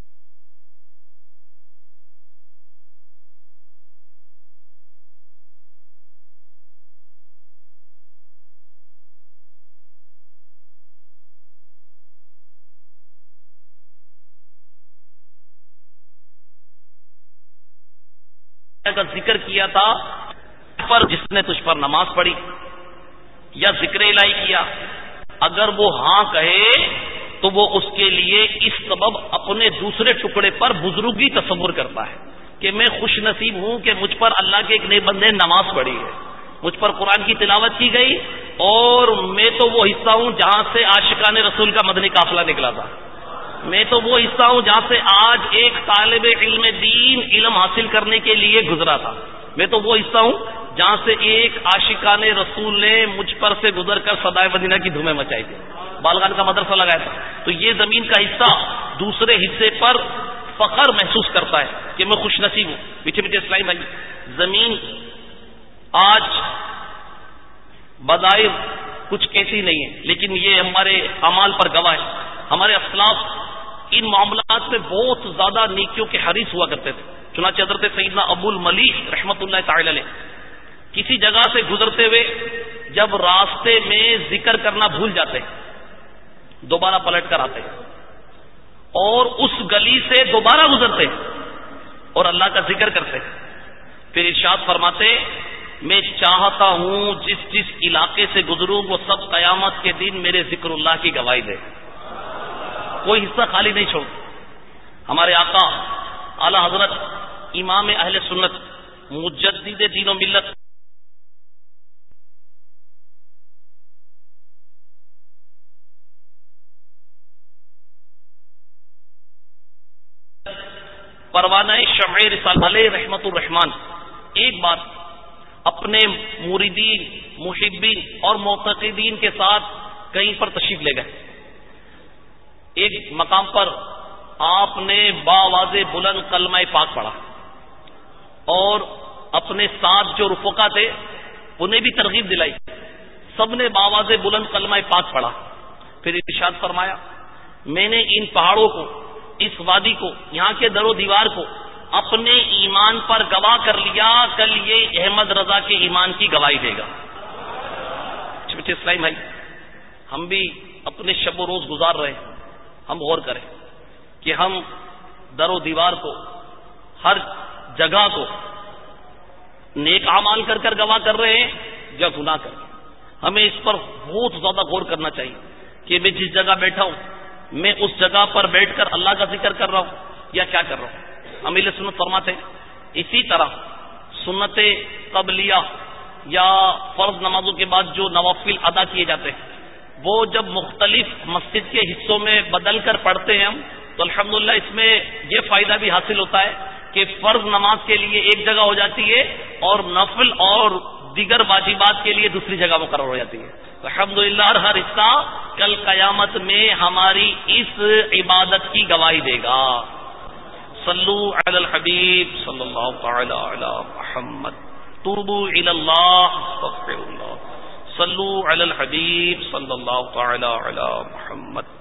Speaker 3: کا ذکر کیا تھا، پر جس نے تجھ پر نماز پڑھی یا ذکر الہی کیا، اگر وہ ہاں کہے تو وہ اس کے لیے اس سبب اپنے دوسرے ٹکڑے پر بزرگی تصور کرتا ہے کہ میں خوش نصیب ہوں کہ مجھ پر اللہ کے ایک نئے بندے نے نماز پڑھی ہے، مجھ پر قرآن کی تلاوت کی گئی، اور میں تو وہ حصہ ہوں جہاں سے عاشقان رسول کا مدنی قافلہ نکلا تھا، میں تو وہ حصہ ہوں جہاں سے آج ایک طالب علم دین علم حاصل کرنے کے لیے گزرا تھا، میں تو وہ حصہ ہوں جہاں سے ایک عاشقان رسول نے مجھ پر سے گزر کر سدائے مدینہ کی دھومیں مچائی تھی، بالغان کا مدرسہ لگایا تھا. تو یہ زمین کا حصہ دوسرے حصے پر فخر محسوس کرتا ہے کہ میں خوش نصیب ہوں. پیچھے پیچھے اسلامی بھائی، زمین آج بظاہر کچھ کہتی نہیں ہے، لیکن یہ ہمارے اعمال پر گواہ ہے. ہمارے اسلاف ان معاملات میں بہت زیادہ نیکیوں کے حریص ہوا کرتے تھے. چنانچہ حضرت سیدنا ابو الملیح رحمت اللہ تعالی علیہ کسی جگہ سے گزرتے ہوئے جب راستے میں ذکر کرنا بھول جاتے دوبارہ پلٹ کر آتے اور اس گلی سے دوبارہ گزرتے اور اللہ کا ذکر کرتے، پھر ارشاد فرماتے میں چاہتا ہوں جس جس علاقے سے گزروں وہ سب قیامت کے دن میرے ذکر اللہ کی گواہی دے، کوئی حصہ خالی نہیں چھوڑ. ہمارے آقا اعلی حضرت امام اہل سنت مجدد دین و ملت پروانہ شمع رسالہ علیہ رحمت الرحمان ایک بار اپنے مریدین محبین اور معتقدین کے ساتھ کہیں پر تشریف لے گئے. ایک مقام پر آپ نے باواز بلند کلمہ پاک پڑھا اور اپنے ساتھ جو رفقا تھے انہیں بھی ترغیب دلائی، سب نے باواز بلند کلمہ پاک پڑھا. پھر ارشاد فرمایا میں نے ان پہاڑوں کو، اس وادی کو، یہاں کے در و دیوار کو اپنے ایمان پر گواہ کر لیا، کل یہ احمد رضا کے ایمان کی گواہی دے گا. چھوٹے اسلامی بھائی، ہم بھی اپنے شب و روز گزار رہے ہیں، ہم غور کریں کہ ہم در و دیوار کو، ہر جگہ کو نیک اعمال کر کر گواہ کر رہے ہیں یا گناہ کر کے. ہمیں اس پر بہت زیادہ غور کرنا چاہیے کہ میں جس جگہ بیٹھا ہوں میں اس جگہ پر بیٹھ کر اللہ کا ذکر کر رہا ہوں یا کیا کر رہا ہوں. ہم اہل سنت فرماتے ہیں اسی طرح سنت قبلیہ یا فرض نمازوں کے بعد جو نوافل ادا کیے جاتے ہیں وہ جب مختلف مسجد کے حصوں میں بدل کر پڑھتے ہیں ہم تو الحمدللہ اس میں یہ فائدہ بھی حاصل ہوتا ہے کہ فرض نماز کے لیے ایک جگہ ہو جاتی ہے اور نفل اور دیگر واجبات کے لیے دوسری جگہ مقرر ہو جاتی ہے. الحمدللہ ہر حصہ کل قیامت میں ہماری اس عبادت کی گواہی دے گا. صلو علی الحبیب صلی اللہ تعالی علی محمد توبوا الی اللہ استغفر اللہ. صلو علی الحبیب صلی اللہ تعالی علی محمد.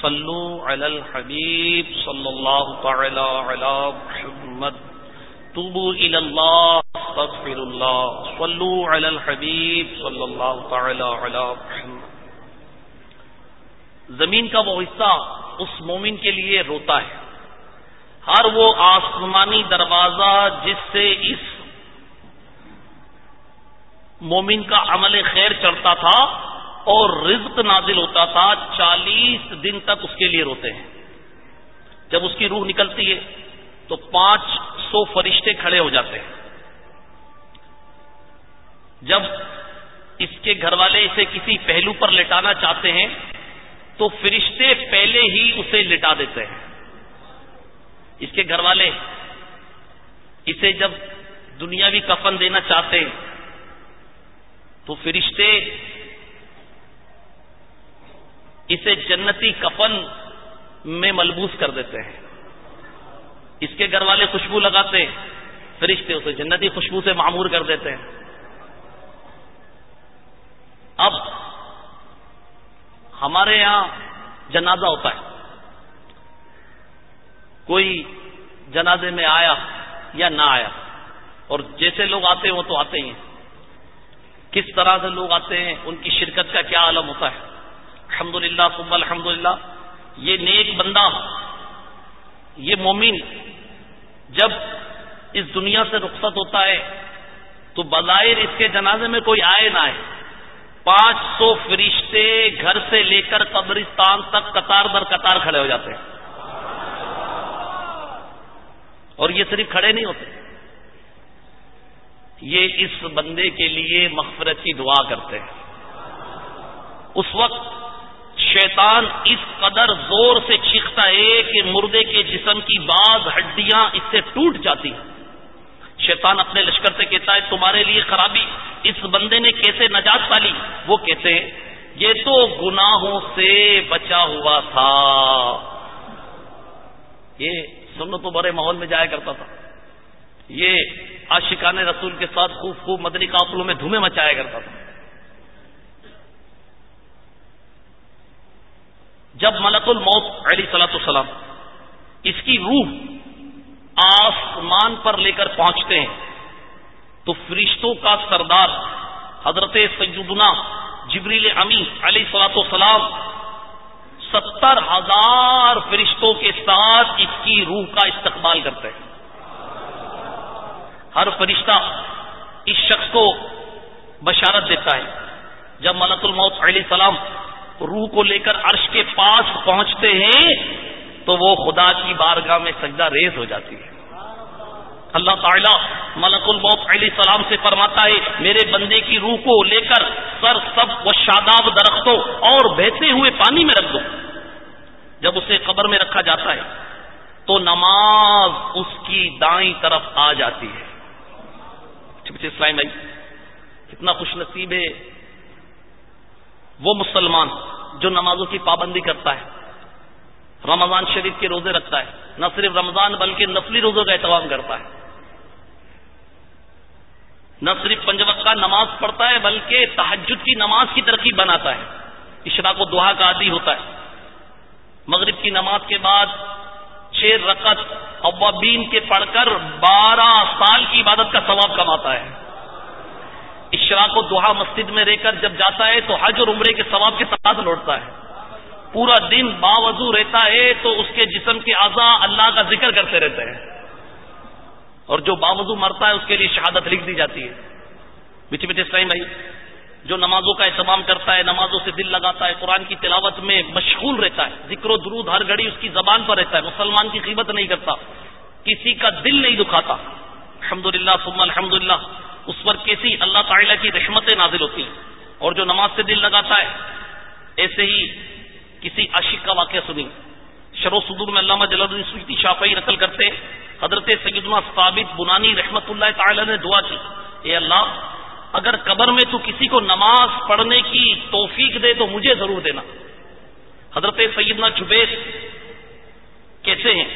Speaker 3: صلو علی الحبیب صلی اللہ تعالی علی محمد توبوا الی اللہ استغفر اللہ صلو علی الحبیب صلی اللہ تعالی علی محمد. زمین کا وہ حصہ اس مومن کے لیے روتا ہے. ہر وہ آسمانی دروازہ جس سے اس مومن کا عمل خیر چڑھتا تھا اور رزق نازل ہوتا تھا، چالیس دن تک اس کے لیے روتے ہیں. جب اس کی روح نکلتی ہے تو پانچ سو فرشتے کھڑے ہو جاتے ہیں. جب اس کے گھر والے اسے کسی پہلو پر لٹانا چاہتے ہیں تو فرشتے پہلے ہی اسے لٹا دیتے ہیں. اس کے گھر والے اسے جب دنیاوی کفن دینا چاہتے ہیں تو فرشتے اسے جنتی کفن میں ملبوس کر دیتے ہیں. اس کے گھر والے خوشبو لگاتے ہیں، فرشتے اسے جنتی خوشبو سے معمور کر دیتے ہیں. اب ہمارے یہاں جنازہ ہوتا ہے، کوئی جنازے میں آیا یا نہ آیا، اور جیسے لوگ آتے ہیں وہ تو آتے ہی ہیں. کس طرح سے لوگ آتے ہیں، ان کی شرکت کا کیا عالم ہوتا ہے. الحمدللہ ثم الحمدللہ. یہ نیک بندہ، یہ مومن جب اس دنیا سے رخصت ہوتا ہے تو بظاہر اس کے جنازے میں کوئی آئے نہ آئے، پانچ سو فرشتے گھر سے لے کر قبرستان تک قطار در قطار کھڑے ہو جاتے ہیں. اور یہ صرف کھڑے نہیں ہوتے، یہ اس بندے کے لیے مغفرت کی دعا کرتے ہیں. اس وقت شیطان اس قدر زور سے چیختا ہے کہ مردے کے جسم کی بعض ہڈیاں اس سے ٹوٹ جاتی ہیں. شیطان اپنے لشکر سے کہتا ہے تمہارے لیے خرابی، اس بندے نے کیسے نجات پالی؟ وہ کہتے ہیں یہ تو گناہوں سے بچا ہوا تھا، یہ سنت تو بڑے ماحول میں جایا کرتا تھا، یہ عاشقان رسول کے ساتھ خوب خوب مدنی قافلوں میں دھومیں مچایا کرتا تھا. جب ملک الموت علیہ الصلوۃ والسلام اس کی روح آسمان پر لے کر پہنچتے ہیں تو فرشتوں کا سردار حضرت سیدنا جبریل امین علیہ الصلوۃ والسلام ستر ہزار فرشتوں کے ساتھ اس کی روح کا استقبال کرتے ہیں. ہر فرشتہ اس شخص کو بشارت دیتا ہے. جب ملک الموت علیہ السلام روح کو لے کر عرش کے پاس پہنچتے ہیں تو وہ خدا کی بارگاہ میں سجدہ ریز ہو جاتی ہے. اللہ تعالیٰ ملک الموت علیہ السلام سے فرماتا ہے میرے بندے کی روح کو لے کر سر سب و شاداب درختوں اور بہتے ہوئے پانی میں رکھ دو. جب اسے قبر میں رکھا جاتا ہے تو نماز اس کی دائیں طرف آ جاتی ہے. اسلام بھائی کتنا خوش نصیب ہے وہ مسلمان جو نمازوں کی پابندی کرتا ہے، رمضان شریف کے روزے رکھتا ہے، نہ صرف رمضان بلکہ نفلی روزوں کا اہتمام کرتا ہے، نہ صرف پنج وقت کا نماز پڑھتا ہے بلکہ تہجد کی نماز کی ترکیب بناتا ہے، اشراق و دعا کا عادی ہوتا ہے، مغرب کی نماز کے بعد چھ رکعت اوابین کے پڑھ کر بارہ سال کی عبادت کا ثواب کماتا ہے، اشراق و دعا مسجد میں رہ کر جب جاتا ہے تو حج اور عمرے کے ثواب کے ساتھ لوٹتا ہے، پورا دن باوضو رہتا ہے تو اس کے جسم کے اعضاء اللہ کا ذکر کرتے رہتے ہیں، اور جو باوضو مرتا ہے اس کے لیے شہادت لکھ دی جاتی ہے. میٹھے میٹھے اسلام بھائی جو نمازوں کا اہتمام کرتا ہے، نمازوں سے دل لگاتا ہے، قرآن کی تلاوت میں مشغول رہتا ہے، ذکر و درود ہر گھڑی اس کی زبان پر رہتا ہے، مسلمان کی غیبت نہیں کرتا، کسی کا دل نہیں دکھاتا، الحمدللہ ثم الحمدللہ، اس پر کیسی اللہ تعالیٰ کی رحمتیں نازل ہوتی ہیں. اور جو نماز سے دل لگاتا ہے، ایسے ہی کسی عاشق کا واقعہ سنی. شرح صدور میں علامہ جلال الدین سیوطی شافعی نقل کرتے حضرت سیدنا ثابت بنانی رحمت اللہ تعالی نے دعا کی اے اللہ اگر قبر میں تو کسی کو نماز پڑھنے کی توفیق دے تو مجھے ضرور دینا. حضرت سیدنا جبیر کیسے ہیں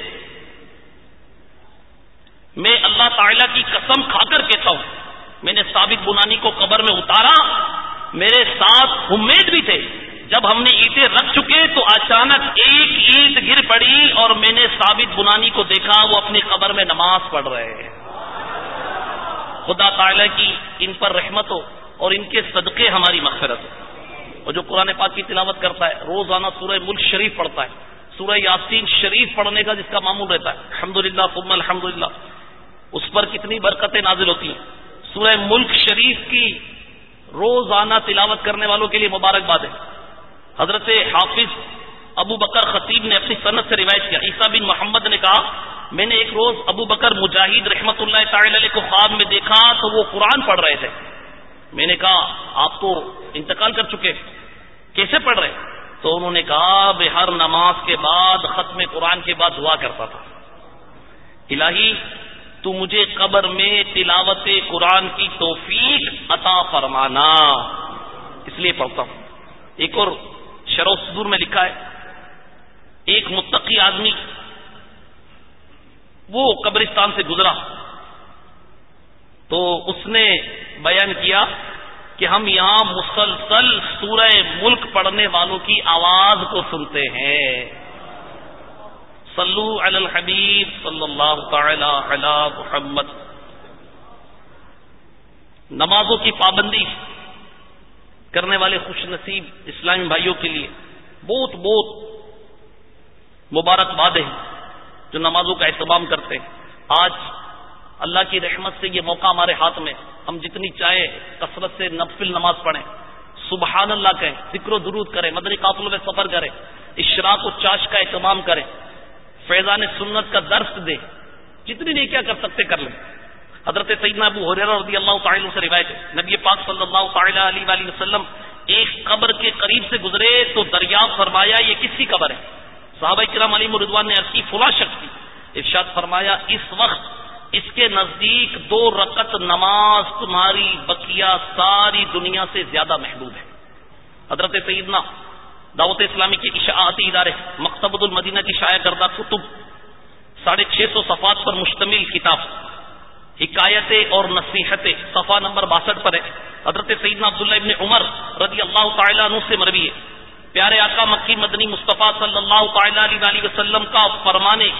Speaker 3: میں اللہ تعالیٰ کی قسم کھا کر کہتا ہوں میں نے ثابت بنانی کو قبر میں اتارا، میرے ساتھ حمید بھی تھے، جب ہم نے اینٹیں رکھ چکے تو اچانک ایک اینٹ گر پڑی اور میں نے ثابت بنانی کو دیکھا، وہ اپنی قبر میں نماز پڑھ رہے ہیں۔ خدا تعالی کی ان پر رحمت ہو اور ان کے صدقے ہماری مغفرت ہو۔ اور جو قرآن پاک کی تلاوت کرتا ہے، روزانہ سورہ ملک شریف پڑھتا ہے، سورہ یاسین شریف پڑھنے کا جس کا معمول رہتا ہے، الحمدللہ ثم الحمدللہ، اس پر کتنی برکتیں نازل ہوتی ہیں۔ سورہ ملک شریف کی روزانہ تلاوت کرنے والوں کے لیے مبارکباد ہے۔ حضرت حافظ ابو بکر خطیب نے اپنی سند سے روایت کیا، عیسیٰ بن محمد نے کہا میں نے ایک روز ابو بکر مجاہد رحمت اللہ تعالی علیہ کو خواب میں دیکھا تو وہ قرآن پڑھ رہے تھے۔ میں نے کہا آپ تو انتقال کر چکے، کیسے پڑھ رہے؟ تو انہوں نے کہا میں ہر نماز کے بعد ختم قرآن کے بعد دعا کرتا تھا، الہی تو مجھے قبر میں تلاوت قرآن کی توفیق عطا فرمانا، اس لیے پڑھتا ہوں۔ ایک اور شرح صدور میں لکھا ہے، ایک متقی آدمی وہ قبرستان سے گزرا تو اس نے بیان کیا کہ ہم یہاں مسلسل سورہ ملک پڑھنے والوں کی آواز کو سنتے ہیں۔ صلو علی الحبیب صلی اللہ تعالی علی محمد۔ نمازوں کی پابندی کرنے والے خوش نصیب اسلامی بھائیوں کے لیے بہت بہت مبارکباد ہے جو نمازوں کا اہتمام کرتے ہیں۔ آج اللہ کی رحمت سے یہ موقع ہمارے ہاتھ میں، ہم جتنی چاہے کثرت سے نفل نماز پڑھیں، سبحان اللہ کہیں، ذکر و درود کریں، مدنی قافلوں میں سفر کریں، اشراق و چاش کا اہتمام کریں، فیضان سنت کا درس دیں، جتنی نہیں کیا کر سکتے کر لیں۔ حضرت سیدنا ابو ہریرہ رضی اللہ تعالی عنہ سے روایت ہے، نبی پاک صلی اللہ تعالی علیہ وآلہ وسلم ایک قبر کے قریب سے گزرے تو دریافت فرمایا یہ کس کی قبر ہے؟ صحابہ کرام علیہم رضوان نے عرض کی فلاں شخص کی۔ ارشاد فرمایا اس وقت اس کے نزدیک دو رکعت نماز تمہاری بقیہ ساری دنیا سے زیادہ محبوب ہے۔ حضرت سیدنا دعوت اسلامی کے اشاعتی ادارے مکتبۃ المدینہ کی شائع کردہ کتب ساڑھے چھ سو صفحات پر مشتمل کتاب حکایتیں اور نصیحتیں صفحہ نمبر باسٹھ پر ہے۔ حضرت سیدنا عبداللہ ابن عمر رضی اللہ تعالیٰ عنہ سے مروی ہے، پیارے آقا مکی مدنی مصطفیٰ صلی اللہ تعالی علیہ وسلم کا فرمانے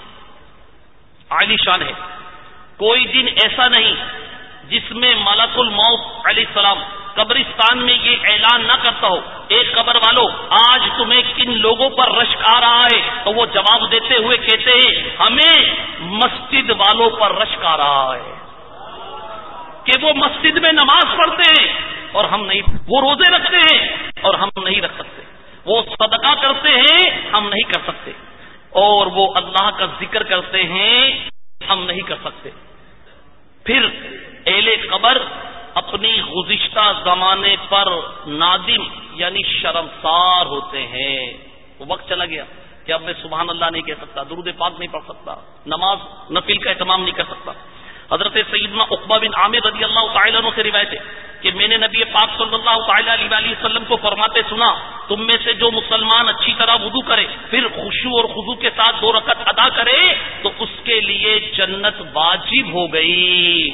Speaker 3: عالی شان ہے، کوئی دن ایسا نہیں جس میں ملک الموت علیہ السلام قبرستان میں یہ اعلان نہ کرتا ہو اے قبر والو آج تمہیں کن لوگوں پر رشک آ رہا ہے، تو وہ جواب دیتے ہوئے کہتے ہیں ہمیں مسجد والوں پر رشک آ رہا ہے کہ وہ مسجد میں نماز پڑھتے ہیں اور ہم نہیں، وہ روزے رکھتے ہیں اور ہم نہیں رکھ سکتے، وہ صدقہ کرتے ہیں ہم نہیں کر سکتے، اور وہ اللہ کا ذکر کرتے ہیں ہم نہیں کر سکتے۔ پھر اہل قبر اپنی گزشتہ زمانے پر نادم یعنی شرمسار ہوتے ہیں، وہ وقت چلا گیا کہ اب میں سبحان اللہ نہیں کہہ سکتا، درود پاک نہیں پڑھ سکتا، نماز نفل کا اہتمام نہیں کر سکتا۔ حضرت سیدنا عقبہ بن عامر رضی اللہ تعالیٰ عنہ سے روایت ہے کہ میں نے نبی پاک صلی اللہ تعالیٰ علیہ وآلہ وسلم کو فرماتے سنا تم میں سے جو مسلمان اچھی طرح وضو کرے پھر خشوع اور خضوع کے ساتھ دو رکعت ادا کرے تو اس کے لیے جنت واجب ہو گئی۔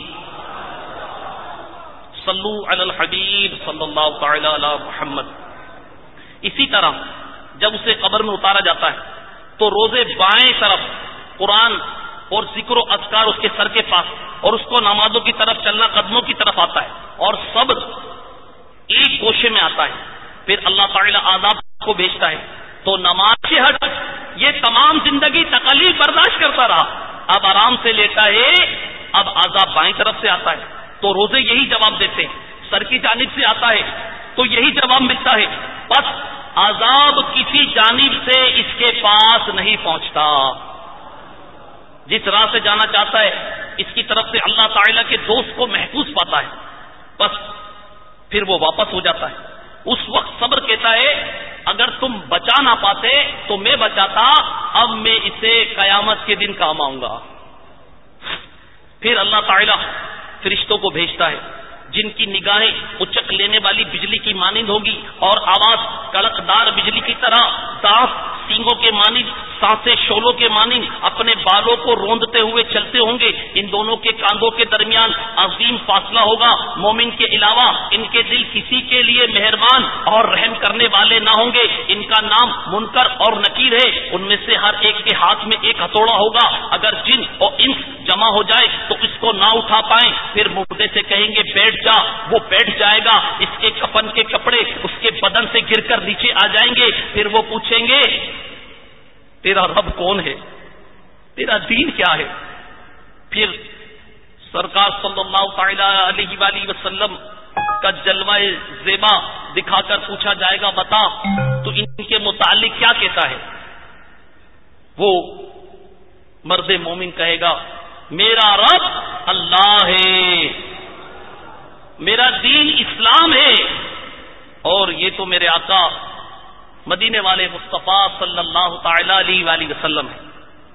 Speaker 3: صلو علی الحبیب صلی اللہ تعالی علی محمد۔ اسی طرح جب اسے قبر میں اتارا جاتا ہے تو روزے بائیں طرف قرآن اور ذکر و اذکار اس کے سر کے پاس، اور اس کو نمازوں کی طرف چلنا قدموں کی طرف آتا ہے، اور سب ایک گوشے میں آتا ہے۔ پھر اللہ تعالی عذاب کو بھیجتا ہے تو نماز سے ہٹ یہ تمام زندگی تکلیف برداشت کرتا رہا، اب آرام سے لیٹا ہے، اب عذاب بائیں طرف سے آتا ہے تو روزے یہی جواب دیتے ہیں، سر کی جانب سے آتا ہے تو یہی جواب ملتا ہے، بس عذاب کسی جانب سے اس کے پاس نہیں پہنچتا، جس راہ سے جانا چاہتا ہے اس کی طرف سے اللہ تعالیٰ کے دوست کو محفوظ پاتا ہے، بس پھر وہ واپس ہو جاتا ہے۔ اس وقت صبر کہتا ہے اگر تم بچا نہ پاتے تو میں بچاتا، اب میں اسے قیامت کے دن کام آؤں گا۔ پھر اللہ تعالیٰ فرشتوں کو بھیجتا ہے جن کی نگاہیں اچک لینے والی بجلی کی مانند ہوگی اور آواز کڑکدار بجلی کی طرح، دانت سینگوں کے مانند، سانسیں شولوں کے مانند اپنے بالوں کو روندتے ہوئے چلتے ہوں گے۔ ان دونوں کے کاندھوں کے درمیان عظیم فاصلہ ہوگا۔ مومن کے علاوہ ان کے دل کسی کے لیے مہربان اور رحم کرنے والے نہ ہوں گے۔ ان کا نام منکر اور نکیر ہے۔ ان میں سے ہر ایک کے ہاتھ میں ایک ہتھوڑا ہوگا۔ اگر جن اور انس جمع ہو جائے تو اس کو نہ اٹھا پائیں، پھر مردے سے کہیں گے بیٹھ جا، وہ بیٹھ جائے گا۔ اس کے کفن کے کپڑے اس کے بدن سے گر کر نیچے آ جائیں گے۔ پھر وہ پوچھیں گے تیرا رب کون ہے، تیرا دین کیا ہے؟ پھر سرکار صلی اللہ تعالی علیہ وآلہ وسلم کا جلوہ زیبا دکھا کر پوچھا جائے گا بتا تو ان کے متعلق کیا کہتا ہے؟ وہ مرد مومن کہے گا میرا رب اللہ ہے، میرا دین اسلام ہے، اور یہ تو میرے آقا مدینے والے مصطفیٰ صلی اللہ تعالی علیہ وآلہ وسلم ہے۔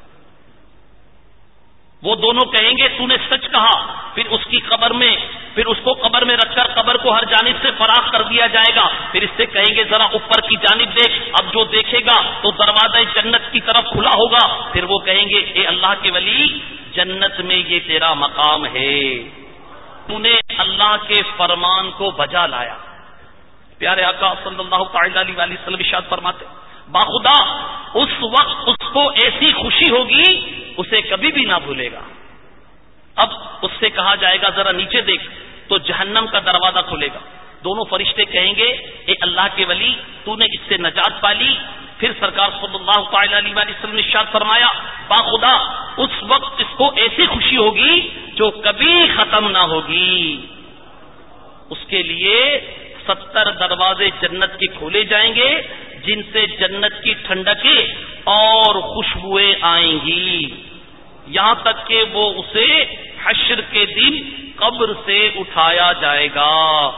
Speaker 3: وہ دونوں کہیں گے تو نے سچ کہا۔ پھر اس کی قبر میں پھر اس کو قبر میں رکھ کر قبر کو ہر جانب سے فراخ کر دیا جائے گا۔ پھر اس سے کہیں گے ذرا اوپر کی جانب دیکھ، اب جو دیکھے گا تو دروازہ جنت کی طرف کھلا ہوگا۔ پھر وہ کہیں گے اے اللہ کے ولی، جنت میں یہ تیرا مقام ہے، تو نے اللہ کے فرمان کو بجا لایا۔ پیارے آقا صلی اللہ تعالی علیہ وآلہ وسلم ارشاد فرماتے باخدا اس وقت اس کو ایسی خوشی ہوگی اسے کبھی بھی نہ بھولے گا۔ اب اس سے کہا جائے گا ذرا نیچے دیکھ، تو جہنم کا دروازہ کھلے گا۔ دونوں فرشتے کہیں گے اے اللہ کے ولی، تو نے اس سے نجات پالی۔ پھر سرکار صلی اللہ تعالی علیہ وآلہ وسلم نے ارشاد فرمایا باخدا اس وقت اس کو ایسی خوشی ہوگی جو کبھی ختم نہ ہوگی۔ اس کے لیے ستر دروازے جنت کے کھولے جائیں گے جن سے جنت کی ٹھنڈکیں اور خوشبوئیں آئیں گی، یہاں تک کہ وہ اسے حشر کے دن قبر سے اٹھایا جائے گا۔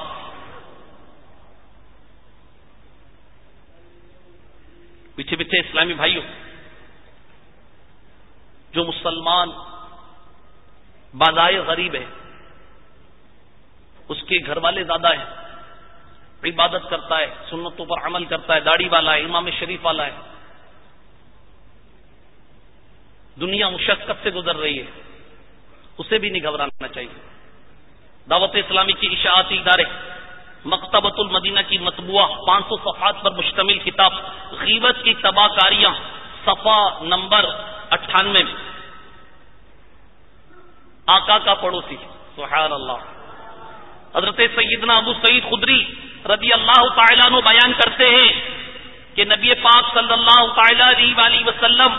Speaker 3: پیچھے پیچھے اسلامی بھائیوں، جو مسلمان بازائے غریب ہے، اس کے گھر والے زیادہ ہیں، عبادت کرتا ہے، سنتوں پر عمل کرتا ہے، داڑھی والا ہے، امام شریف والا ہے، دنیا مشقت سے گزر رہی ہے، اسے بھی نہیں گھبرانا چاہیے۔ دعوت اسلامی کی اشاعتی ادارے مکتبۃ المدینہ کی مطبوعہ پانچ سو صفحات پر مشتمل کتاب غیبت کی تباہ کاریاں صفحہ نمبر اٹھانوے میں آقا کا پڑوسی سبحان اللہ حضرت سیدنا ابو سعید خدری رضی اللہ تعالیٰ عنہ بیان کرتے ہیں کہ نبی پاک صلی اللہ تعالی علیہ وآلہ وسلم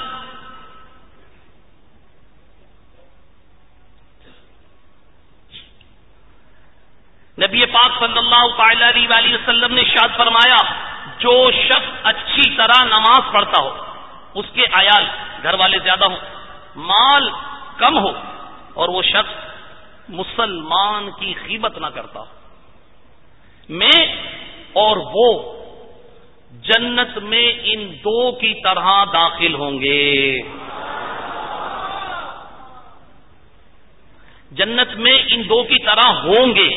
Speaker 3: نبی پاک صلی اللہ تعالی علیہ وآلہ وسلم نے ارشاد فرمایا جو شخص اچھی طرح نماز پڑھتا ہو، اس کے عیال گھر والے زیادہ ہوں، مال کم ہو، اور وہ شخص مسلمان کی غیبت نہ کرتا ہو، میں اور وہ جنت میں ان دو کی طرح داخل ہوں گے۔ جنت میں ان دو کی طرح ہوں گے۔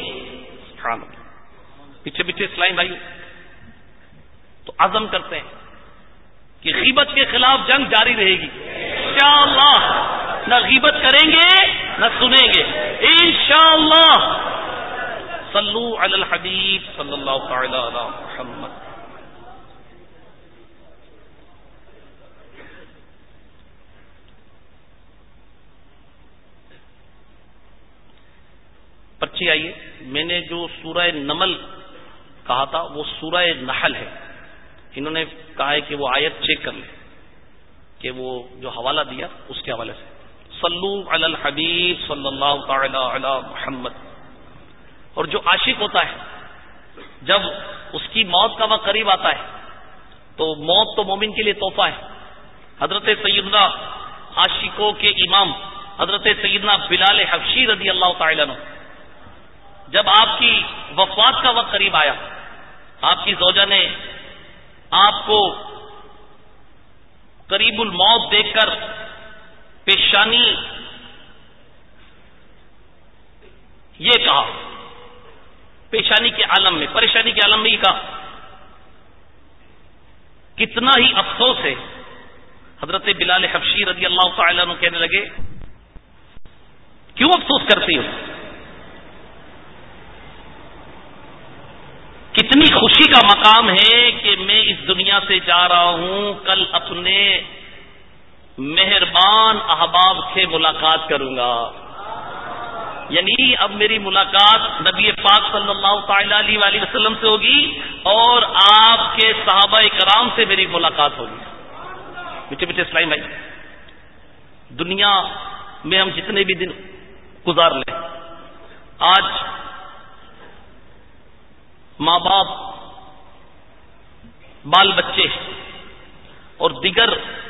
Speaker 3: پیچھے پیچھے اسلام بھائی تو عزم کرتے ہیں کہ غیبت کے خلاف جنگ جاری رہے گی انشاءاللہ، نہ غیبت کریں گے نہ سنیں گے انشاءاللہ۔ صلو علی الحبیب صلی اللہ تعالی علی محمد۔ پرچی آئیے، میں نے جو سورہ نمل کہا تھا وہ سورہ نحل ہے، انہوں نے کہا ہے کہ وہ آیت چیک کر لیں کہ وہ جو حوالہ دیا اس کے حوالے سے صلو علی الحبیب صلی اللہ تعالی علی محمد۔ اور جو عاشق ہوتا ہے جب اس کی موت کا وقت قریب آتا ہے تو موت تو مومن کے لیے تحفہ ہے۔ حضرت سیدنا عاشقوں کے امام حضرت سیدنا بلال حبشی رضی اللہ تعالی عنہ جب آپ کی وفات کا وقت قریب آیا، آپ کی زوجہ نے آپ کو قریب الموت دیکھ کر پیشانی یہ کہا پیشانی کے عالم میں، پریشانی کے عالم میں ہی کہا. کتنا ہی افسوس ہے. حضرت بلال حبشی رضی اللہ تعالی عنہ کہنے لگے کیوں افسوس کرتی ہو؟ کتنی خوشی کا مقام ہے کہ میں اس دنیا سے جا رہا ہوں، کل اپنے مہربان احباب سے ملاقات کروں گا. یعنی اب میری ملاقات نبی پاک صلی اللہ تعالی علیہ وآلہ وسلم سے ہوگی اور آپ کے صحابہ کرام سے میری ملاقات ہوگی. میٹھے میٹھے اسلام بھائی، دنیا میں ہم جتنے بھی دن گزار لیں، آج ماں باپ، بال بچے اور دیگر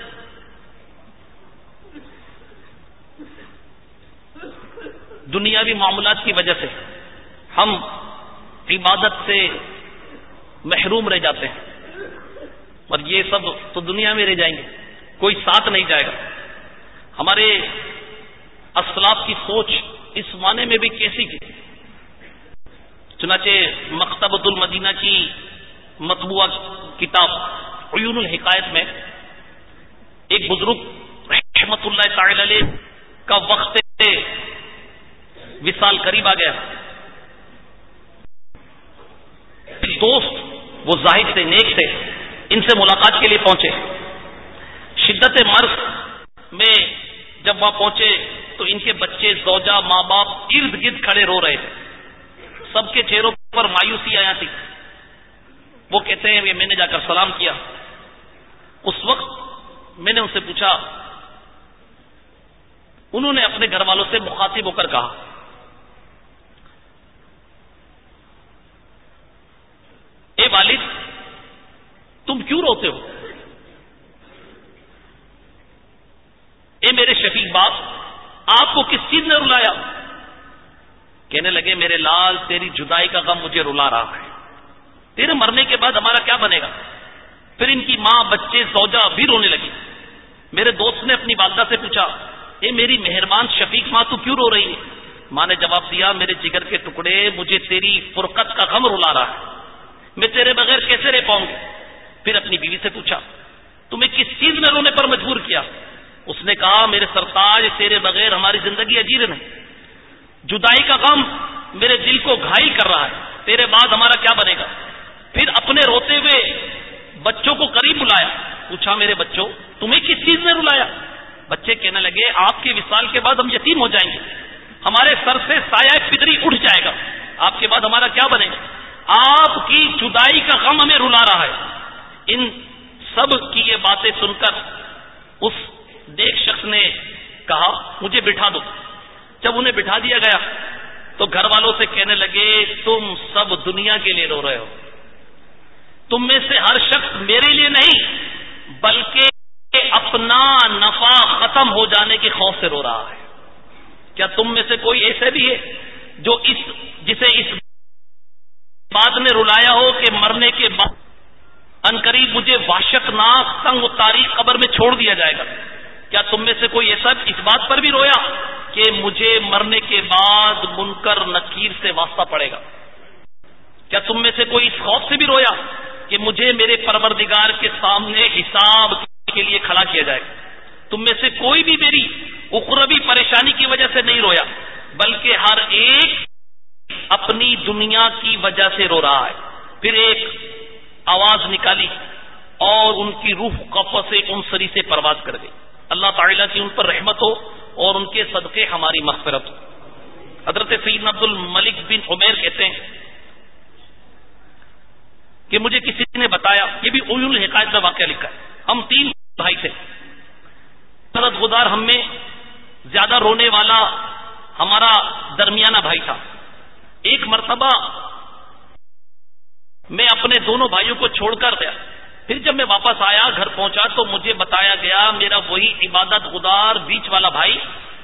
Speaker 3: دنیاوی معاملات کی وجہ سے ہم عبادت سے محروم رہ جاتے ہیں، اور یہ سب تو دنیا میں رہ جائیں گے، کوئی ساتھ نہیں جائے گا. ہمارے اسلاف کی سوچ اس معنی میں بھی کیسی کی. چنانچہ مکتبۃ المدینہ کی مطبوعہ کتاب عیون الحکایت میں ایک بزرگ رحمت اللہ تعالی علیہ کا وقت وصال قریب آ گیا. ایک دوست وہ زاہد تھے، نیک تھے، ان سے ملاقات کے لیے پہنچے. شدت مرض میں جب وہاں پہنچے تو ان کے بچے، زوجہ، ماں باپ ارد گرد کھڑے رو رہے تھے. سب کے چہروں پر مایوسی آیا تھی. وہ کہتے ہیں میں نے جا کر سلام کیا. اس وقت میں نے ان سے پوچھا، انہوں نے اپنے گھر والوں سے مخاطب ہو کر کہا اے والد تم کیوں روتے ہو؟ اے میرے شفیق باپ آپ کو کس چیز نے رلایا؟ کہنے لگے میرے لال تیری جدائی کا غم مجھے رلا رہا ہے. تیرے مرنے کے بعد ہمارا کیا بنے گا؟ پھر ان کی ماں، بچے، زوجہ بھی رونے لگی. میرے دوست نے اپنی والدہ سے پوچھا اے میری مہربان شفیق ماں تو کیوں رو رہی ہے؟ ماں نے جواب دیا میرے جگر کے ٹکڑے مجھے تیری فرقت کا غم رلا رہا ہے، میں تیرے بغیر کیسے رہ پاؤں گی؟ پھر اپنی بیوی سے پوچھا تمہیں کس چیز نے رونے پر مجبور کیا؟ اس نے کہا میرے سرتاج تیرے بغیر ہماری زندگی عجیب نہیں، جدائی کا غم میرے دل کو گھائل کر رہا ہے، تیرے بعد ہمارا کیا بنے گا؟ پھر اپنے روتے ہوئے بچوں کو قریب بلایا، پوچھا میرے بچوں تمہیں کس چیز نے رلایا؟ بچے کہنے لگے آپ کے وصال کے بعد ہم یتیم ہو جائیں گے، ہمارے سر سے سایہ فکری اٹھ جائے گا، آپ کے بعد ہمارا کیا بنے گا؟ آپ کی جدائی کا غم ہمیں رلا رہا ہے. ان سب کی یہ باتیں سن کر اس نیک شخص نے کہا مجھے بٹھا دو. جب انہیں بٹھا دیا گیا تو گھر والوں سے کہنے لگے تم سب دنیا کے لیے رو رہے ہو، تم میں سے ہر شخص میرے لیے نہیں بلکہ اپنا نفع ختم ہو جانے کے خوف سے رو رہا ہے. کیا تم میں سے کوئی ایسے بھی ہے جو اس جسے اس بات نے رلایا ہو کہ مرنے کے بعد عنقریب مجھے وحشت ناک تنگ و تاریخ قبر میں چھوڑ دیا جائے گا؟ کیا تم میں سے کوئی ایسا اس بات پر بھی رویا کہ مجھے مرنے کے بعد منکر نکیر سے واسطہ پڑے گا؟ کیا تم میں سے کوئی اس خوف سے بھی رویا کہ مجھے میرے پروردگار کے سامنے حساب کے لیے کھڑا کیا جائے گا؟ تم میں سے کوئی بھی میری اخروی پریشانی کی وجہ سے نہیں رویا بلکہ ہر ایک اپنی دنیا کی وجہ سے رو رہا ہے. پھر ایک آواز نکالی اور ان کی روح قفس سے انصری سے پرواز کر گئی. اللہ تعالیٰ کی ان پر رحمت ہو اور ان کے صدقے ہماری مغفرت ہو. حضرت سیدنا عبد الملک بن عمیر کہتے ہیں کہ مجھے کسی نے بتایا، یہ بھی عیون الحکایت میں واقعہ لکھا ہے، ہم تین بھائی تھے، حضرت غدار ہم میں زیادہ رونے والا ہمارا درمیانہ بھائی تھا. ایک مرتبہ میں اپنے دونوں بھائیوں کو چھوڑ کر گیا، پھر جب میں واپس آیا گھر پہنچا تو مجھے بتایا گیا میرا وہی عبادت گزار بیچ والا بھائی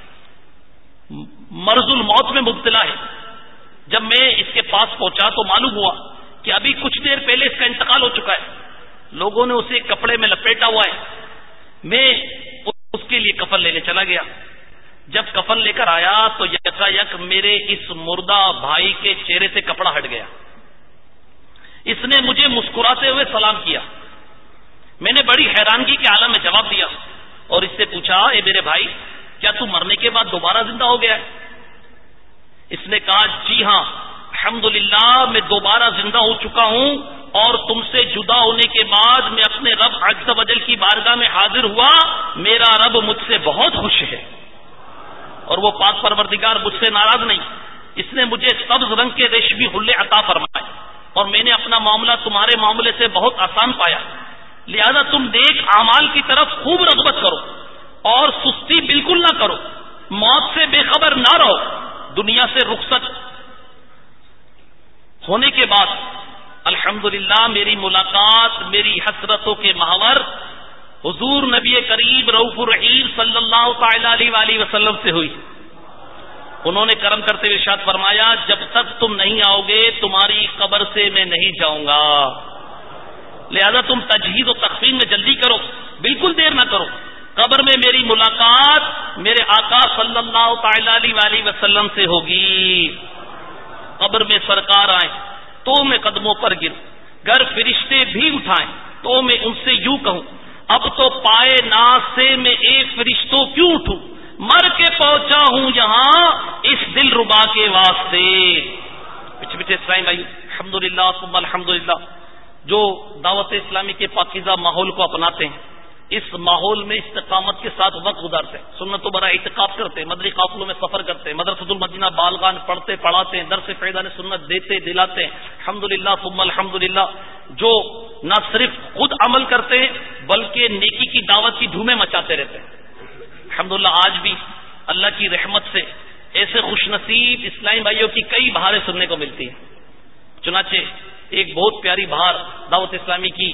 Speaker 3: مرض الموت میں مبتلا ہے. جب میں اس کے پاس پہنچا تو معلوم ہوا کہ ابھی کچھ دیر پہلے اس کا انتقال ہو چکا ہے. لوگوں نے اسے کپڑے میں لپیٹا ہوا ہے. میں اس کے لیے کفن لینے چلا گیا. جب کفن لے کر آیا تو یکا یک میرے اس مردہ بھائی کے چہرے سے کپڑا ہٹ گیا. اس نے مجھے مسکراتے ہوئے سلام کیا. میں نے بڑی حیرانگی کے عالم میں جواب دیا اور اس سے پوچھا, اے میرے بھائی, کیا تو مرنے کے بعد دوبارہ زندہ ہو گیا ہے؟ اس نے کہا, جی ہاں الحمدللہ میں دوبارہ زندہ ہو چکا ہوں, اور تم سے جدا ہونے کے بعد میں اپنے رب عز و جل کی بارگاہ میں حاضر ہوا. میرا رب مجھ سے بہت خوش ہے اور وہ پاک پروردگار مجھ سے ناراض نہیں. اس نے مجھے سبز رنگ کے ریشمی حلے عطا فرمائے اور میں نے اپنا معاملہ تمہارے معاملے سے بہت آسان پایا. لہذا تم نیک اعمال کی طرف خوب رغبت کرو اور سستی بالکل نہ کرو. موت سے بے خبر نہ رہو. دنیا سے رخصت ہونے کے بعد الحمدللہ میری ملاقات میری حسرتوں کے محور حضور نبی کریم رؤوف الرحیم صلی اللہ تعالی علیہ وآلہ وسلم سے ہوئی. انہوں نے کرم کرتے ہوئے ارشاد فرمایا, جب تک تم نہیں آؤ گے تمہاری قبر سے میں نہیں جاؤں گا. لہذا تم تجہیز و تخفین میں جلدی کرو, بالکل دیر نہ کرو. قبر میں میری ملاقات میرے آقا صلی اللہ تعالی علیہ وآلہ وسلم سے ہوگی. قبر میں سرکار آئیں تو میں قدموں پر گر, گر فرشتے بھی اٹھائیں تو میں ان سے یوں کہوں, اب تو پائے ناز سے میں ایک فرشتوں کیوں اٹھوں, مر کے پہنچا ہوں یہاں اس دل ربا کے واسطے. پیچھے پیچھے اسلام بھائی, الحمدللہ ثم الحمدللہ, جو دعوت اسلامی کے پاکیزہ ماحول کو اپناتے ہیں, اس ماحول میں استقامت کے ساتھ وقت گزارتے ہیں, سنتوں برا اعتکاف کرتے ہیں, مدری قافلوں میں سفر کرتے ہیں, مدرسۃ المدینہ بالغان پڑھتے پڑھاتے ہیں, درس فیضان سنت دیتے دلاتے ہیں. الحمدللہ ثم الحمدللہ, جو نہ صرف خود عمل کرتے ہیں بلکہ نیکی کی دعوت کی دھومیں مچاتے رہتے ہیں. الحمدللہ آج بھی اللہ کی رحمت سے ایسے خوش نصیب اسلامی بھائیوں کی کئی بہاریں سننے کو ملتی ہیں. چنانچہ ایک بہت پیاری بہار دعوت اسلامی کی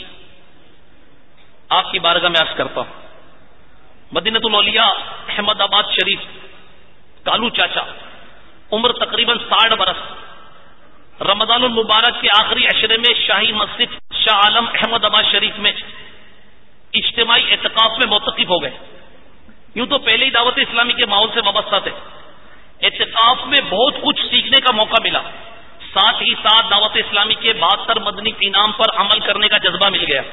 Speaker 3: آپ کی بارگاہ میں عرض کرتا ہوں. مدینۃ الاولیاء احمد آباد شریف, کالو چاچا, عمر تقریباً ساٹھ برس, رمضان المبارک کے آخری عشرے میں شاہی مسجد شاہ عالم احمد آباد شریف میں اجتماعی اعتکاف میں معتکف ہو گئے. یوں تو پہلے ہی دعوت اسلامی کے ماحول سے وابستہ تھے. اعتکاف میں بہت کچھ سیکھنے کا موقع ملا, ساتھ ہی ساتھ دعوت اسلامی کے بہتر مدنی انعام پر عمل کرنے کا جذبہ مل گیا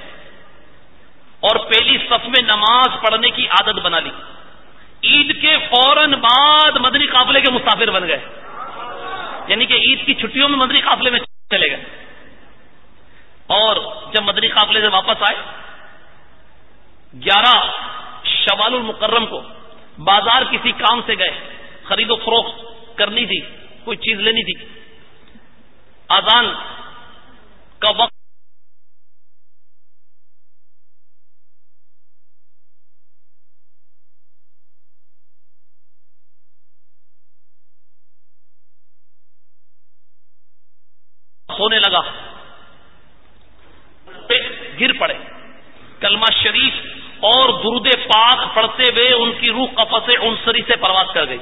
Speaker 3: اور پہلی صف میں نماز پڑھنے کی عادت بنا لی. عید کے فوراً بعد مدنی قافلے کے مسافر بن گئے, یعنی کہ عید کی چھٹیوں میں مدنی قافلے میں چلے گئے. اور جب مدنی قافلے سے واپس آئے, گیارہ شوال المکرم کو بازار کسی کام سے گئے, خرید و فروخت کرنی تھی, کوئی چیز لینی تھی. اذان کا وقت ہونے لگا, گر پڑے. کلمہ شریف اور درود پاک پڑھتے ہوئے ان کی روح قفس عنصری سے پرواز کر گئی.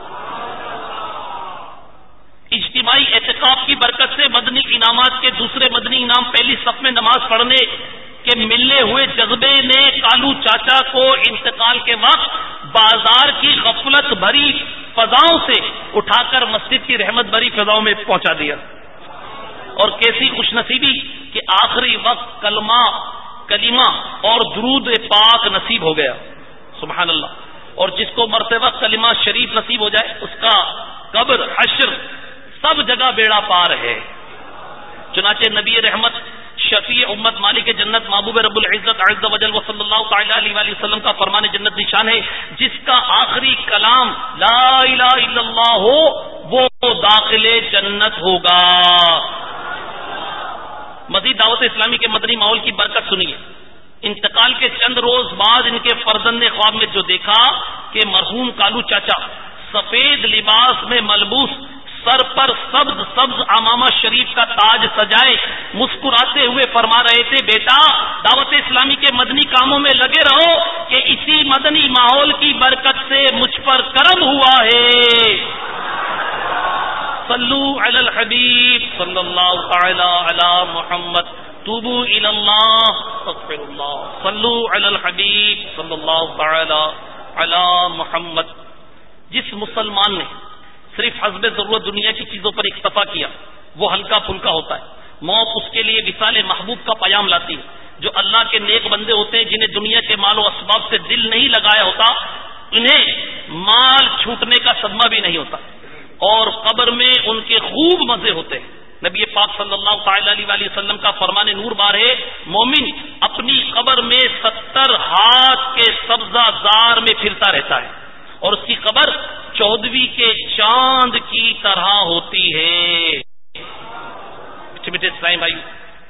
Speaker 3: اجتماعی اعتکاف کی برکت سے مدنی انعامات کے دوسرے مدنی انعام پہلی صف میں نماز پڑھنے کے ملنے ہوئے جذبے نے کالو چاچا کو انتقال کے وقت بازار کی غفلت بھری فضاؤں سے اٹھا کر مسجد کی رحمت بھری فضاؤں میں پہنچا دیا. اور کیسی خوش نصیبی کہ آخری وقت کلمہ کلمہ اور درود پاک نصیب ہو گیا. سبحان اللہ. اور جس کو مرتے وقت کلمہ شریف نصیب ہو جائے اس کا قبر حشر سب جگہ بیڑا پار ہے. چنانچہ نبی رحمت شفیع امت مالک جنت محبوب رب العزت عز و جل صلی اللہ تعالی علیہ وآلہ وسلم کا فرمان جنت نشان ہے, جس کا آخری کلام لا الہ الا اللہ ہو وہ داخل جنت ہوگا. مزید دعوت اسلامی کے مدنی ماحول کی برکت سنیے. انتقال کے چند روز بعد ان کے فرزند نے خواب میں جو دیکھا کہ مرحوم کالو چاچا سفید لباس میں ملبوس, سر پر سبز سبز امامہ شریف کا تاج سجائے مسکراتے ہوئے فرما رہے تھے, بیٹا دعوت اسلامی کے مدنی کاموں میں لگے رہو کہ اسی مدنی ماحول کی برکت سے مجھ پر کرم ہوا ہے. صلو علی الحبیب صلی اللہ تعالی علی محمد توبو الی اللہ استغفر اللہ. صلو علی الحبیب صلی اللہ تعالی علی محمد جس مسلمان نے صرف حسب ضرورت دنیا کی چیزوں پر اکتفا کیا وہ ہلکا پھلکا ہوتا ہے. موت اس کے لیے وصال محبوب کا پیام لاتی ہے. جو اللہ کے نیک بندے ہوتے ہیں جنہیں دنیا کے مال و اسباب سے دل نہیں لگایا ہوتا انہیں مال چھوٹنے کا صدمہ بھی نہیں ہوتا اور قبر میں ان کے خوب مزے ہوتے ہیں. نبی پاک صلی اللہ تعالی علیہ وآلہ وسلم کا فرمان نور بار ہے مومن اپنی قبر میں ستر ہاتھ کے سبزہ زار میں پھرتا رہتا ہے اور اس کی قبر چودھویں کے چاند کی طرح ہوتی ہے. بیٹے اسلام بھائی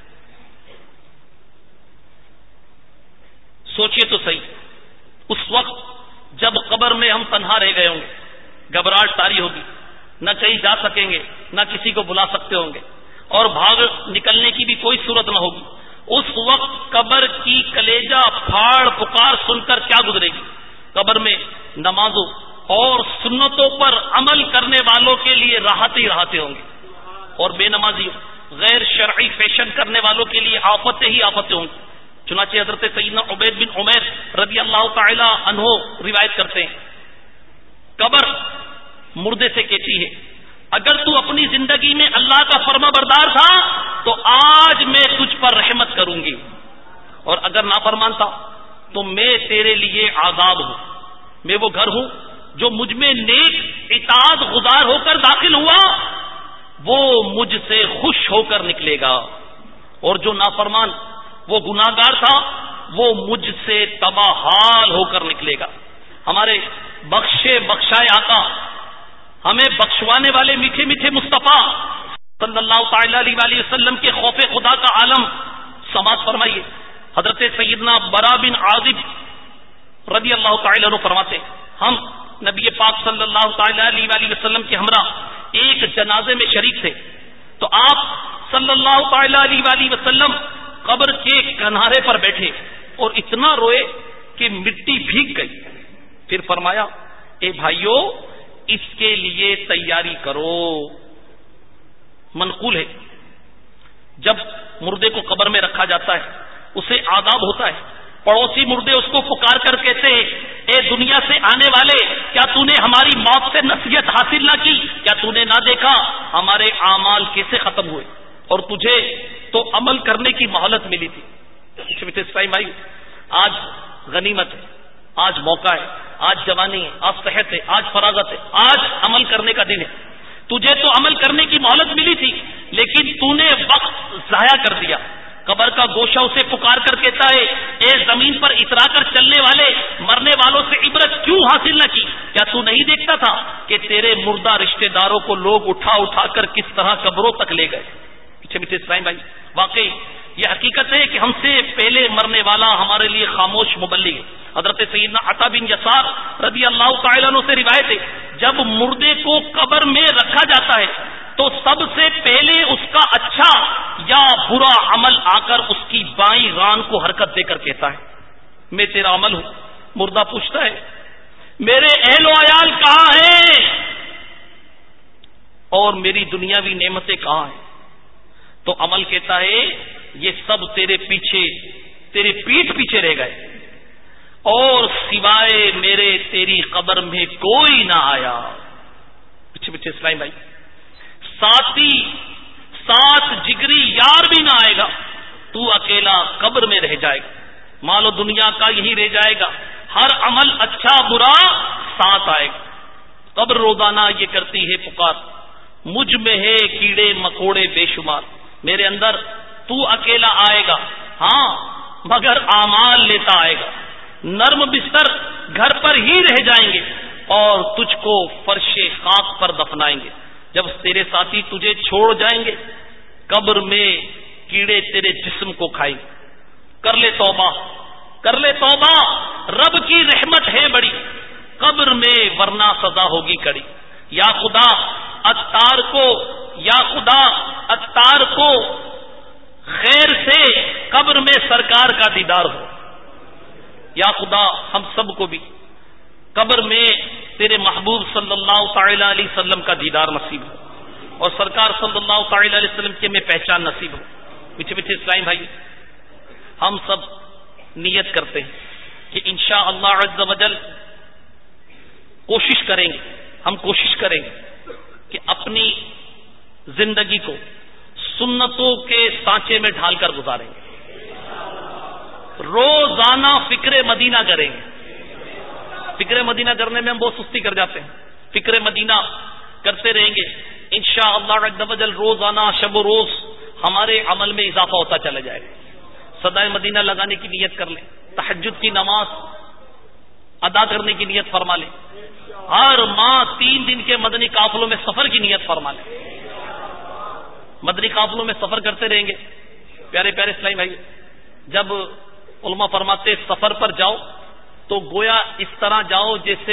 Speaker 3: سوچئے تو صحیح اس وقت جب قبر میں ہم تنہا رہ گئے ہوں گے گھبراہٹ طاری ہوگی نہ کہیں جا سکیں گے نہ کسی کو بلا سکتے ہوں گے اور بھاگ نکلنے کی بھی کوئی صورت نہ ہوگی. اس وقت قبر کی کلیجہ پھاڑ پکار سن کر کیا گزرے گی. قبر میں نمازوں اور سنتوں پر عمل کرنے والوں کے لیے راحتیں ہی راحتیں ہوں گی اور بے نمازیوں غیر شرعی فیشن کرنے والوں کے لیے آفتیں ہی آفتیں ہوں گی. چنانچہ حضرت سیدنا عبید بن عمیر رضی اللہ تعالی عنہ روایت کرتے ہیں قبر مردے سے کہتی ہے اگر تو اپنی زندگی میں اللہ کا فرما بردار تھا تو آج میں تجھ پر رحمت کروں گی اور اگر نافرمان تھا تو میں تیرے لیے عذاب ہوں. میں وہ گھر ہوں جو مجھ میں نیک اطاعت گزار ہو کر داخل ہوا وہ مجھ سے خوش ہو کر نکلے گا اور جو نافرمان وہ گناہگار تھا وہ مجھ سے تباہ حال ہو کر نکلے گا. ہمارے بخشے بخشائے آقا ہمیں بخشوانے والے میٹھے میٹھے مصطفیٰ صلی اللہ تعالی علیہ وآلہ وسلم کے خوف خدا کا عالم سماعت فرمائیے. حضرت سیدنا برا بن عازب رضی اللہ تعالی عنہ فرماتے ہم نبی پاک صلی اللہ تعالی علیہ وآلہ وسلم کے ہمراہ ایک جنازے میں شریک تھے تو آپ صلی اللہ تعالی علیہ وآلہ وسلم قبر کے کنارے پر بیٹھے اور اتنا روئے کہ مٹی بھیگ گئی. پھر فرمایا اے بھائیو اس کے لیے تیاری کرو. منقول ہے جب مردے کو قبر میں رکھا جاتا ہے اسے آداب ہوتا ہے. پڑوسی مردے اس کو پکار کر کہتے ہیں اے دنیا سے آنے والے کیا تو نے ہماری موت سے نصیحت حاصل نہ کی؟ کیا تو نے نہ دیکھا ہمارے اعمال کیسے ختم ہوئے اور تجھے تو عمل کرنے کی مہلت ملی تھی. بھائی آج غنیمت ہے, آج موقع ہے, آج جوانی ہے, آج صحت ہے, آج فراغت ہے, آج عمل کرنے کا دن ہے. تجھے تو عمل کرنے کی مہلت ملی تھی لیکن تو نے وقت ضائع کر دیا. قبر کا گوشہ اسے پکار کر کہتا ہے اے زمین پر اترا کر چلنے والے مرنے والوں سے عبرت کیوں حاصل نہ کی؟ کیا تو نہیں دیکھتا تھا کہ تیرے مردہ رشتہ داروں کو لوگ اٹھا اٹھا کر کس طرح قبروں تک لے گئے؟ پیچھے پیچھے اسلام بھائی واقعی یہ حقیقت ہے کہ ہم سے پہلے مرنے والا ہمارے لیے خاموش مبلغ ہے. حضرت سیدنا عطا بن یسار رضی اللہ تعالی عنہ سے روایت ہے جب مردے کو قبر میں رکھا جاتا ہے تو سب سے پہلے اس کا اچھا یا برا عمل آ کر اس کی بائیں ران کو حرکت دے کر کہتا ہے میں تیرا عمل ہوں. مردہ پوچھتا ہے میرے اہل و عیال کہاں ہیں اور میری دنیاوی نعمتیں کہاں ہیں؟ تو عمل کہتا ہے یہ سب تیرے پیچھے تیرے پیٹھ پیچھے رہ گئے اور سوائے میرے تیری قبر میں کوئی نہ آیا. پیچھے پیچھے اسلام بھائی ساتھی ساتھ جگری یار بھی نہ آئے گا, تو اکیلا قبر میں رہ جائے گا. مال و دنیا کا یہی رہ جائے گا, ہر عمل اچھا برا ساتھ آئے گا. قبر روزانہ یہ کرتی ہے پکار مجھ میں ہے کیڑے مکوڑے بے شمار, میرے اندر تو اکیلا آئے گا ہاں مگر اعمال لیتا آئے گا. نرم بستر گھر پر ہی رہ جائیں گے اور تجھ کو فرش خاک پر دفنائیں گے. جب تیرے ساتھی تجھے چھوڑ جائیں گے قبر میں کیڑے تیرے جسم کو کھائیں گے. کر لے توبہ کر لے توبہ رب کی رحمت ہے بڑی, قبر میں ورنہ سزا ہوگی کڑی. یا خدا اتار کو یا خدا اتار کو خیر سے قبر میں سرکار کا دیدار ہو. یا خدا ہم سب کو بھی قبر میں تیرے محبوب صلی اللہ تعالی علیہ وسلم کا دیدار نصیب ہو اور سرکار صلی اللہ تعالی علیہ وسلم کے میں پہچان نصیب ہو. میٹھے میٹھے اسلام بھائی ہم سب نیت کرتے ہیں کہ انشاء اللہ عز و جل کوشش کریں گے ہم کوشش کریں گے کہ اپنی زندگی کو سنتوں کے سانچے میں ڈھال کر گزاریں گے. روزانہ فکر مدینہ کریں گے. فکر مدینہ کرنے میں ہم بہت سستی کر جاتے ہیں. فکر مدینہ کرتے رہیں گے انشاءاللہ عز و جل. روزانہ شب و روز ہمارے عمل میں اضافہ ہوتا چلا جائے گا. صدائے مدینہ لگانے کی نیت کر لیں. تہجد کی نماز ادا کرنے کی نیت فرما لیں. ہر ماہ تین دن کے مدنی قافلوں میں سفر کی نیت فرما لیں. مدنی قافلوں میں سفر کرتے رہیں گے. پیارے پیارے اسلامی بھائی, جب علماء فرماتے سفر پر جاؤ تو گویا اس طرح جاؤ جیسے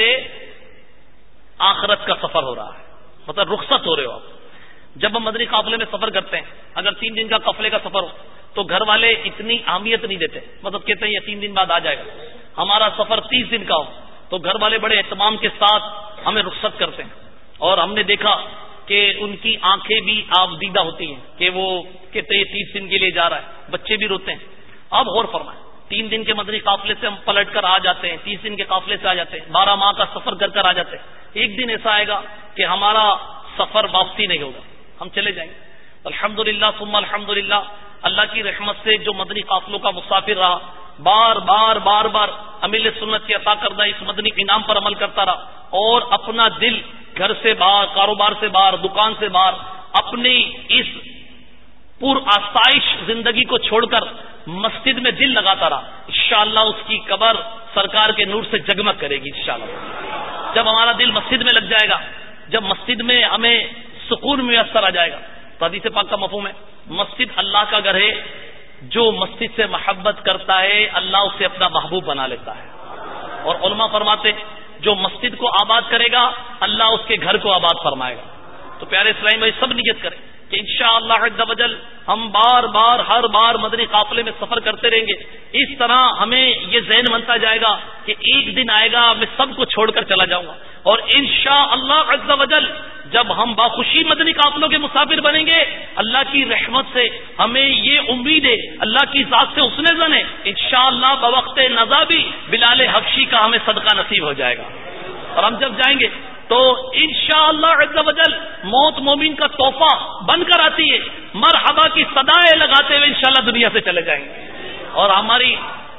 Speaker 3: آخرت کا سفر ہو رہا ہے, مطلب رخصت ہو رہے ہو آپ. جب ہم مدنی قافلے میں سفر کرتے ہیں, اگر تین دن کا قافلے کا سفر ہو تو گھر والے اتنی اہمیت نہیں دیتے, مطلب کہتے ہیں یہ تین دن بعد آ جائے گا. ہمارا سفر تیس دن کا ہو تو گھر والے بڑے اہتمام کے ساتھ ہمیں رخصت کرتے ہیں. اور ہم نے دیکھا کہ ان کی آنکھیں بھی آبدیدہ ہوتی ہیں کہ وہ کہتے ہیں تیس دن کے لیے جا رہا ہے. بچے بھی روتے ہیں. اب غور فرمائیں, تین دن کے مدنی قافلے سے ہم پلٹ کر آ جاتے ہیں, تیس دن کے قافلے سے آ جاتے ہیں, بارہ ماہ کا سفر کر کر آ جاتے ہیں. ایک دن ایسا آئے گا کہ ہمارا سفر واپسی نہیں ہوگا, ہم چلے جائیں گے. الحمدللہ ثم الحمدللہ, اللہ کی رحمت سے جو مدنی قافلوں کا مسافر رہا, بار بار بار بار امیل سنت کی عطا کردہ اس مدنی انعام پر عمل کرتا رہا اور اپنا دل گھر سے باہر, کاروبار سے باہر, دکان سے باہر اپنی اس پر آسائش زندگی کو چھوڑ کر مسجد میں دل لگاتا رہا. انشاءاللہ اس کی قبر سرکار کے نور سے جگمگ کرے گی انشاءاللہ. جب ہمارا دل مسجد میں لگ جائے گا, جب مسجد میں ہمیں سکون میسر آ جائے گا, تو حدیث پاک کا مفہوم ہے مسجد اللہ کا گھر ہے. جو مسجد سے محبت کرتا ہے اللہ اسے اپنا محبوب بنا لیتا ہے. اور علماء فرماتے جو مسجد کو آباد کرے گا اللہ اس کے گھر کو آباد فرمائے گا. تو پیارے اسلام بھائی سب نیت کریں کہ انشاءاللہ عز و جل ہم بار بار ہر بار مدنی قافلے میں سفر کرتے رہیں گے. اس طرح ہمیں یہ ذہن بنتا جائے گا کہ ایک دن آئے گا میں سب کو چھوڑ کر چلا جاؤں گا. اور انشاءاللہ عز و جل جب ہم باخوشی مدنی قافلوں کے مسافر بنیں گے, اللہ کی رحمت سے ہمیں یہ امید ہے, اللہ کی ذات سے حسن ظن ہے, انشاءاللہ بوقت نزا بھی بلال حبشی کا ہمیں صدقہ نصیب ہو جائے گا. اور ہم جب جائیں گے تو انشاءاللہ عز و جل موت مومن کا تحفہ بن کر آتی ہے. مرحبا کی صدائیں لگاتے ہوئے انشاءاللہ دنیا سے چلے جائیں گے. اور ہماری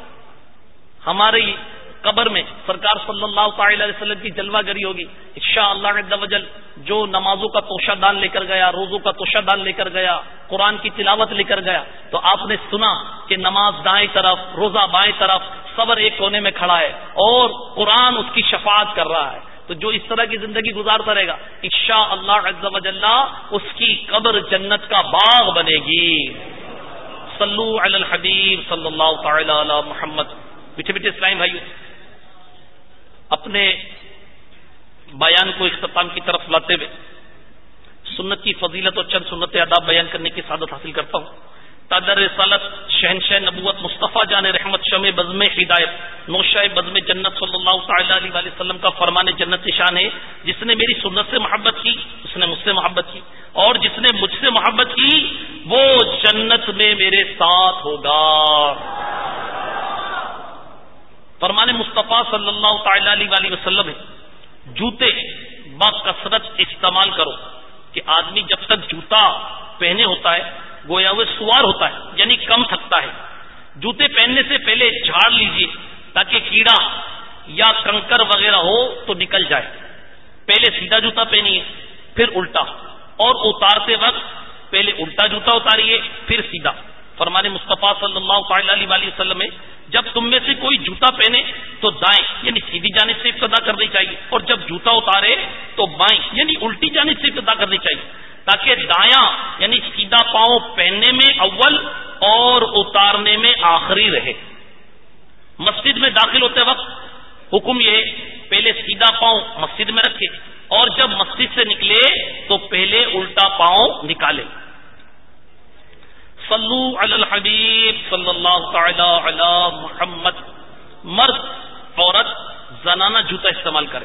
Speaker 3: ہماری قبر میں سرکار صلی اللہ تعالی علیہ وسلم کی جلوہ گری ہوگی انشاءاللہ عز و جل. جو نمازوں کا توشہ دان لے کر گیا, روزوں کا توشہ دان لے کر گیا, قرآن کی تلاوت لے کر گیا, تو آپ نے سنا کہ نماز دائیں طرف, روزہ بائیں طرف, صبر ایک کونے میں کھڑا ہے اور قرآن اس کی شفاعت کر رہا ہے. تو جو اس طرح کی زندگی گزارتا رہے گا انشاءاللہ عز و جل اس کی قبر جنت کا باغ بنے گی. صلو علی الحبیب صلی اللہ تعالی علی محمد. میٹھے میٹھے اسلامی بھائیو, اپنے بیان کو اختتام کی طرف لاتے ہوئے سنت کی فضیلت اور چند سنت آداب بیان کرنے کی سعادت حاصل کرتا ہوں. تاجر رسالت شہنشاہ نبوت مصطفیٰ جان رحمت شمع بزم ہدایت نوشہ بزم جنت صلی اللہ تعالی علیہ وآلہ وسلم کا فرمان جنت نشان ہے, جس نے میری سنت سے محبت کی اس نے مجھ سے محبت کی, اور جس نے مجھ سے محبت کی وہ جنت میں میرے ساتھ ہوگا. فرمان مصطفیٰ صلی اللہ تعالی علیہ وآلہ وسلم ہے جوتے با کثرت استعمال کرو. کہ آدمی جب تک جوتا پہنے ہوتا ہے گویا وہ سوار ہوتا ہے, یعنی کم تھکتا ہے. جوتے پہننے سے پہلے جھاڑ لیجئے تاکہ کیڑا یا کنکر وغیرہ ہو تو نکل جائے. پہلے سیدھا جوتا پہنیے پھر الٹا, اور اتارتے وقت پہلے الٹا جوتا اتاریے پھر سیدھا. فرمان مصطفیٰ صلی اللہ تعالی علیہ وآلہ وسلم ہے جب تم میں سے کوئی جوتا پہنے تو دائیں یعنی سیدھی جانب سے ابتدا کرنی چاہیے, اور جب جوتا اتارے تو بائیں یعنی الٹی جانب سے ابتدا کرنی چاہیے, تاکہ دایاں یعنی سیدھا پاؤں پہننے میں اول اور اتارنے میں آخری رہے. مسجد میں داخل ہوتے وقت حکم یہ ہے پہلے سیدھا پاؤں مسجد میں رکھے, اور جب مسجد سے نکلے تو پہلے الٹا پاؤں نکالے. صلو علی الحبیب صلی اللہ تعالی علی محمد. مرد عورت زنانہ جوتا استعمال کرے.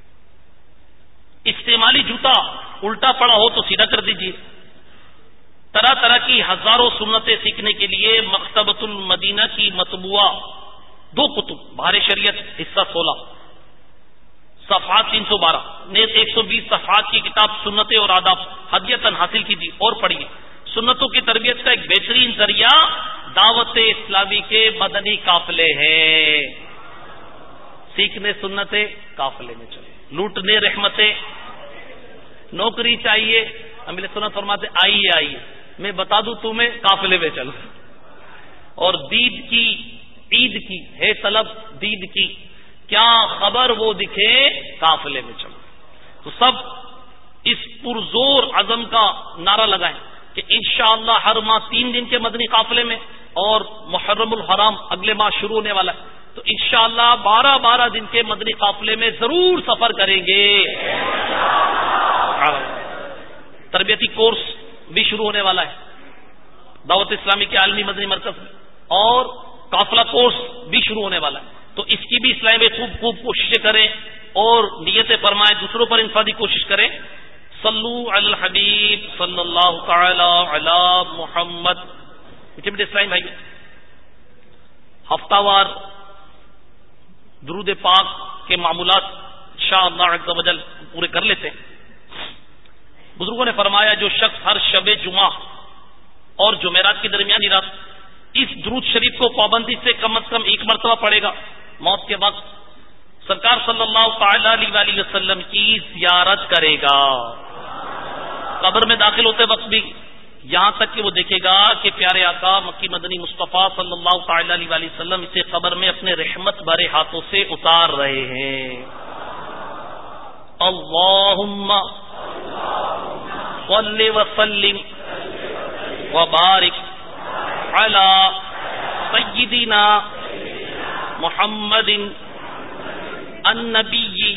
Speaker 3: استعمالی جوتا الٹا پڑا ہو تو سیدھا کر دیجیے, طرح طرح کی ہزاروں سنتیں سیکھنے کے لیے مکتبۃ المدینہ کی مطبوعہ دو کتب، بہار شریعت حصہ سولہ صفحات تین سو بارہ نیز ایک سو بیس صفحات کی کتاب سنتیں اور آداب ہدیتاً حاصل کیجیے اور پڑھیے۔ سنتوں کی تربیت کا ایک بہترین ذریعہ دعوت اسلامی کے مدنی قافلے ہیں۔ سیکھنے سنتیں قافلے میں چلے، لوٹنے رحمتیں، نوکری چاہیے امیر سنت فرماتے آئیے آئیے میں بتا دوں تمہیں قافلے میں چلو، اور دید کی عید کی ہے طلب دید کی کیا خبر وہ دکھے قافلے میں چلو۔ تو سب اس پرزور عزم کا نعرہ لگائیں کہ انشاءاللہ ہر ماہ تین دن کے مدنی قافلے میں، اور محرم الحرام اگلے ماہ شروع ہونے والا ہے تو انشاءاللہ بارہ بارہ دن کے مدنی قافلے میں ضرور سفر کریں گے۔ تربیتی کورس بھی شروع ہونے والا ہے دعوت اسلامی کے عالمی مدنی مرکز میں، اور قافلہ کورس بھی شروع ہونے والا ہے، تو اس کی بھی اصلاح میں خوب خوب کوششیں کریں اور نیتیں فرمائیں، دوسروں پر انفرادی کوشش کریں۔ صلو علی الحبیب صلی اللہ تعالی علی محمد۔ میٹھے میٹھے اسلام بھائی، ہفتہ وار درود پاک کے معمولات انشاءاللہ عز و جل پورے کر لیتے ہیں۔ بزرگوں نے فرمایا جو شخص ہر شب جمعہ اور جمعرات کی درمیانی رات اس درود شریف کو پابندی سے کم از کم ایک مرتبہ پڑھے گا، موت کے وقت سرکار صلی اللہ تعالی علیہ وآلہ وسلم کی زیارت کرے گا۔ قبر میں داخل ہوتے وقت بھی یہاں تک کہ وہ دیکھے گا کہ پیارے آقا مکی مدنی مصطفیٰ صلی اللہ تعالی علیہ وآلہ وسلم اسے قبر میں اپنے رحمت بھرے ہاتھوں سے اتار رہے ہیں۔ اللہم صلی وسلم وبارک علی سیدنا محمد النبی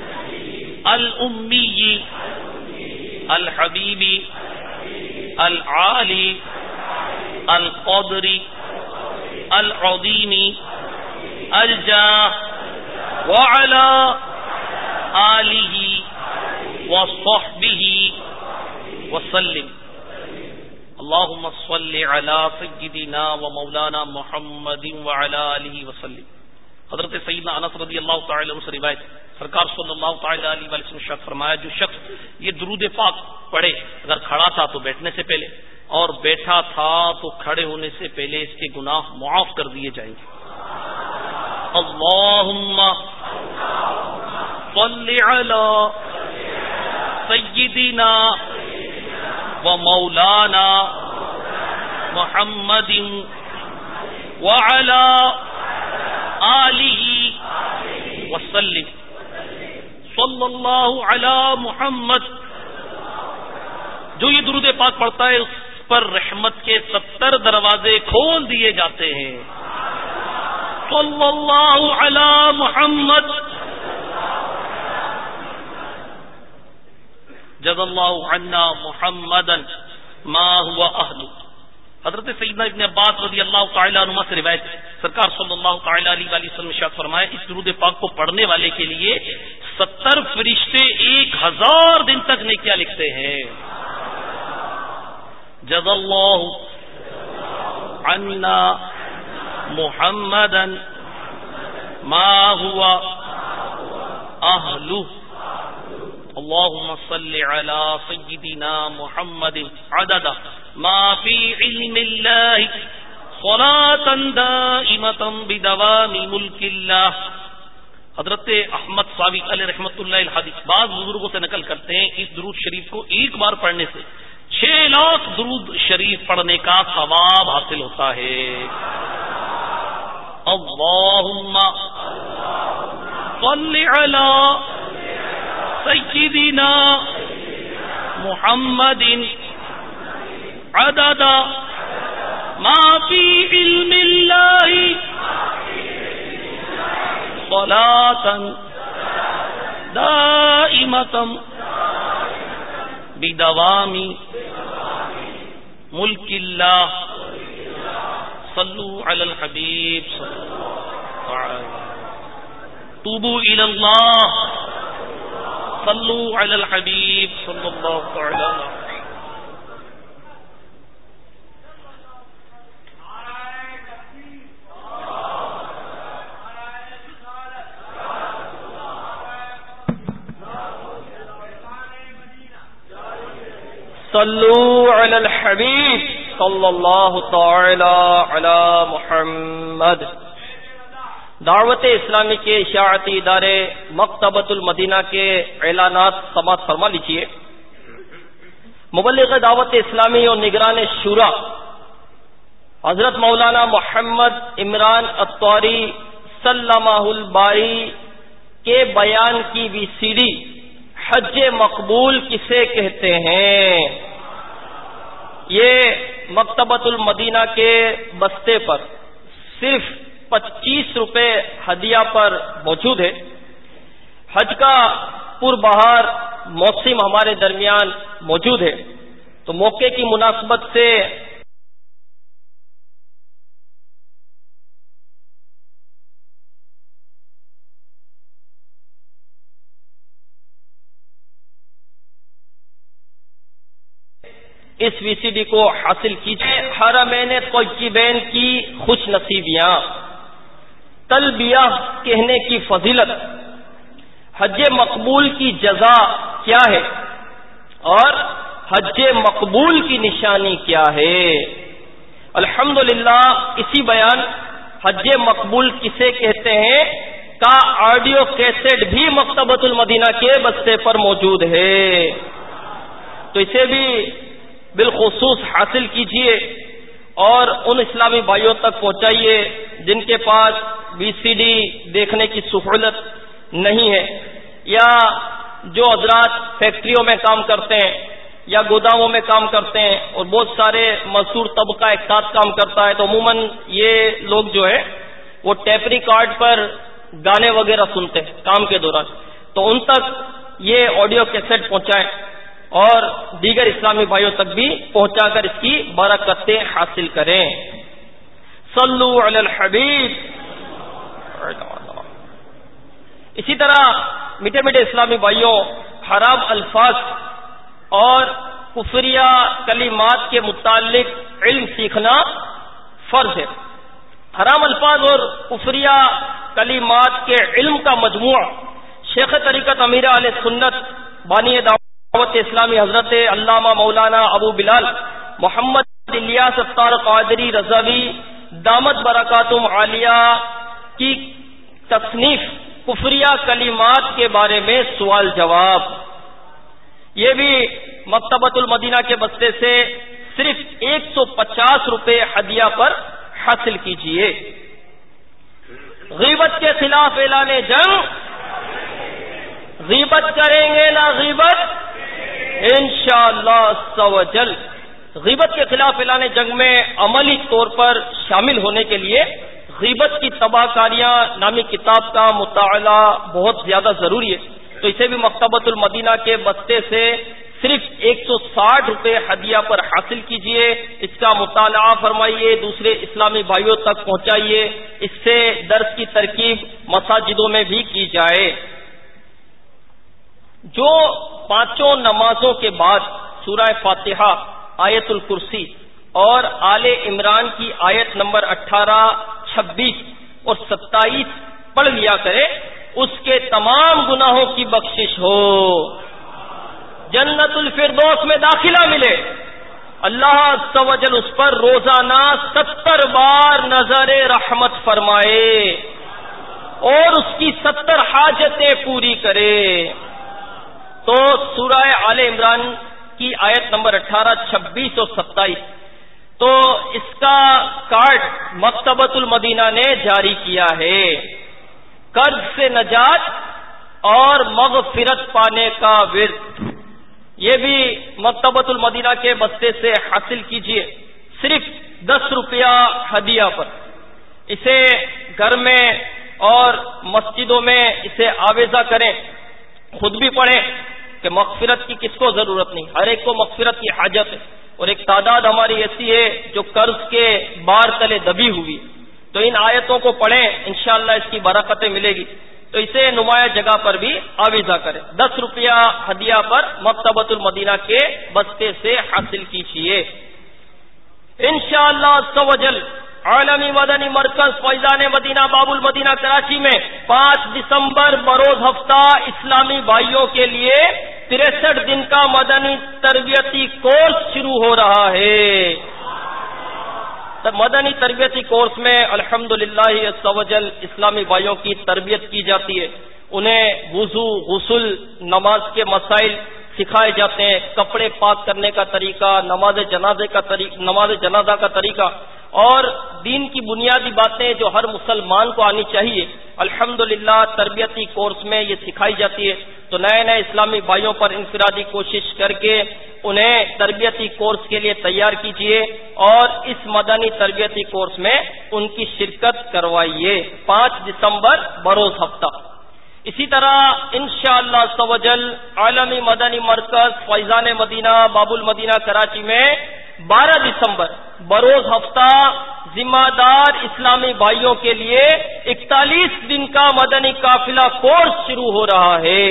Speaker 3: الامی الحبیب العالی القدر العظیم الجاہ وعلی آلہ وصحبہ وسلم۔ اللہم صل علی سیدنا و مولانا محمد وعلی آلہ وسلم۔ حضرت سیدنا انس رضی اللہ تعالی عنہ سے روایت، سرکار صلی اللہ تعالی علیہ وسلم نے شاد فرمایا جو شخص یہ درود پاک پڑھے، اگر کھڑا تھا تو بیٹھنے سے پہلے، اور بیٹھا تھا تو کھڑے ہونے سے پہلے، اس کے گناہ معاف کر دیے جائیں گے۔ اللہم صل علی سیدنا و مولانا محمد وعلی آلہ وسلم۔ صلی اللہ علی محمد۔ جو یہ درود پاک پڑھتا ہے اس پر رحمت کے ستر دروازے کھول دیے جاتے ہیں۔ صلی اللہ علی محمد۔ جزا اللہ عنا محمدا ما هو اہلہ۔ حضرت سیدنا ابن عباس رضی اللہ تعالی عنہ سے روایت، سرکار صلی اللہ تعالی علیہ وآلہ وسلم نے ارشاد فرمایا اس درود پاک کو پڑھنے والے کے لیے ستر فرشتے ایک ہزار دن تک نیکیاں لکھتے ہیں۔ جزا اللہ عنا محمدا ما هو اہلہ۔ اللهم صل على سيدنا محمد عدد ما في علم الله صلاة دائمة بدوام ملك الله۔ حضرت احمد صاوی علیہ رحمۃ اللہ الحدیث بعض بزرگوں سے نقل کرتے ہیں اس درود شریف کو ایک بار پڑھنے سے چھ لاکھ درود شریف پڑھنے کا ثواب حاصل ہوتا ہے۔ اللهم صل على سیدنا محمد عدد ما فی علم اللہ صلاة دائمة بدوام ملک اللہ۔ صلو علی الحبیب صلی اللہ علیہ وسلم۔ توبوا الی اللہ صلو علی الحبیب صلی اللہ تعالی علیہ وسلم۔
Speaker 4: صلو علی الحبیب صلی اللہ تعالی علی محمد۔ دعوت اسلامی کے اشاعتی ادارے مکتبۃ المدینہ کے اعلانات سماعت فرما لیجیے۔ مبلغ دعوت اسلامی اور نگران شورا حضرت مولانا محمد عمران الطواری سلمہ الباری کے بیان کی وی سی ڈی حج مقبول کسے کہتے ہیں، یہ مکتبۃ المدینہ کے بستے پر صرف پچیس روپے ہدیہ پر موجود ہے۔ حج کا پربہار موسم ہمارے درمیان موجود ہے، تو موقع کی مناسبت سے اس وی سی ڈی کو حاصل کیجیے۔ حرمین طیبین کی خوش نصیبیاں، تلبیہ کہنے کی فضیلت، حج مقبول کی جزا کیا ہے اور حج مقبول کی نشانی کیا ہے۔ الحمدللہ اسی بیان حج مقبول کسے کہتے ہیں کا آڈیو کیسٹ بھی مکتبۃ المدینہ کے بستے پر موجود ہے، تو اسے بھی بالخصوص حاصل کیجیے اور ان اسلامی بھائیوں تک پہنچائیے جن کے پاس وی سی ڈی دیکھنے کی سہولت نہیں ہے، یا جو حضرات فیکٹریوں میں کام کرتے ہیں یا گوداموں میں کام کرتے ہیں اور بہت سارے مزدور طبقہ ایک ساتھ کام کرتا ہے، تو عموماً یہ لوگ جو ہے وہ ٹیپ ریکارڈ پر گانے وغیرہ سنتے ہیں کام کے دوران، تو ان تک یہ آڈیو کیسٹ پہنچائیں اور دیگر اسلامی بھائیوں تک بھی پہنچا کر اس کی برکتیں حاصل کریں۔ صلو علی الحبیب۔ اسی طرح میٹھے میٹھے اسلامی بھائیوں، حرام الفاظ اور کفریہ کلمات کے متعلق علم سیکھنا فرض ہے۔ حرام الفاظ اور کفریہ کلمات کے علم کا مجموعہ شیخ طریقت امیر اہل سنت بانی دعوت اسلامی حضرت علامہ مولانا ابو بلال محمد الیاس ستار قادری رضوی دامت برکاتہم عالیہ کی تصنیف کفریہ کلمات کے بارے میں سوال جواب، یہ بھی مکتبۃ المدینہ کے بستے سے صرف ایک سو پچاس روپے ہدیہ پر حاصل کیجیے۔ غیبت کے خلاف اعلان جنگ، غیبت کریں گے نہ غیبت انشاءاللہ عز و جل۔ غیبت کے خلاف اعلان جنگ میں عملی طور پر شامل ہونے کے لیے غیبت کی تباہ کاریاں نامی کتاب کا مطالعہ بہت زیادہ ضروری ہے، تو اسے بھی مکتبۃ المدینہ کے بستے سے صرف ایک سو ساٹھ روپے ہدیہ پر حاصل کیجیے، اس کا مطالعہ فرمائیے، دوسرے اسلامی بھائیوں تک پہنچائیے، اس سے درس کی ترکیب مساجدوں میں بھی کی جائے۔ جو پانچوں نمازوں کے بعد سورہ فاتحہ، آیت الکرسی اور آل عمران کی آیت نمبر اٹھارہ، چھبیس اور ستائیس پڑھ لیا کرے، اس کے تمام گناہوں کی بخشش ہو، جنت الفردوس میں داخلہ ملے، اللہ عز و جل اس پر روزانہ ستر بار نظر رحمت فرمائے اور اس کی ستر حاجتیں پوری کرے۔ تو سورہ آل عمران کی آیت نمبر اٹھارہ، چھبیس اور ستائیس، تو اس کا کارڈ مکتبۃ المدینہ نے جاری کیا ہے۔ قرض سے نجات اور مغفرت پانے کا ورد، یہ بھی مکتبۃ المدینہ کے بستے سے حاصل کیجیے، صرف دس روپیہ ہدیہ پر۔ اسے گھر میں اور مسجدوں میں اسے آویزہ کریں، خود بھی پڑھیں کہ مغفرت کی کس کو ضرورت نہیں، ہر ایک کو مغفرت کی حاجت ہے، اور ایک تعداد ہماری ایسی ہے جو قرض کے بار تلے دبی ہوئی، تو ان آیتوں کو پڑھیں، انشاءاللہ اس کی برکتیں ملے گی، تو اسے نمایاں جگہ پر بھی آویزہ کریں۔ دس روپیہ ہدیہ پر مکتبۃ المدینہ کے بستے سے حاصل کیجیے۔ انشاءاللہ عز و جل عالمی مدنی مرکز فیضان مدینہ باب المدینہ کراچی میں پانچ دسمبر بروز ہفتہ اسلامی بھائیوں کے لیے تریسٹھ دن کا مدنی تربیتی کورس شروع ہو رہا ہے۔ مدنی تربیتی کورس میں الحمدللہ عز و جل اسلامی بھائیوں کی تربیت کی جاتی ہے، انہیں وضو، غسل، نماز کے مسائل سکھائے جاتے ہیں، کپڑے پاک کرنے کا طریقہ، نماز جنازے کا طریقہ نماز جنازہ کا طریقہ اور دین کی بنیادی باتیں جو ہر مسلمان کو آنی چاہیے، الحمدللہ تربیتی کورس میں یہ سکھائی جاتی ہے۔ تو نئے نئے اسلامی بھائیوں پر انفرادی کوشش کر کے انہیں تربیتی کورس کے لیے تیار کیجیے اور اس مدنی تربیتی کورس میں ان کی شرکت کروائیے۔ پانچ دسمبر بروز ہفتہ۔ اسی طرح انشاءاللہ عز و جل عالمی مدنی مرکز فیضان مدینہ باب المدینہ کراچی میں بارہ دسمبر بروز ہفتہ ذمہ دار اسلامی بھائیوں کے لیے اکتالیس دن کا مدنی قافلہ کورس شروع ہو رہا ہے۔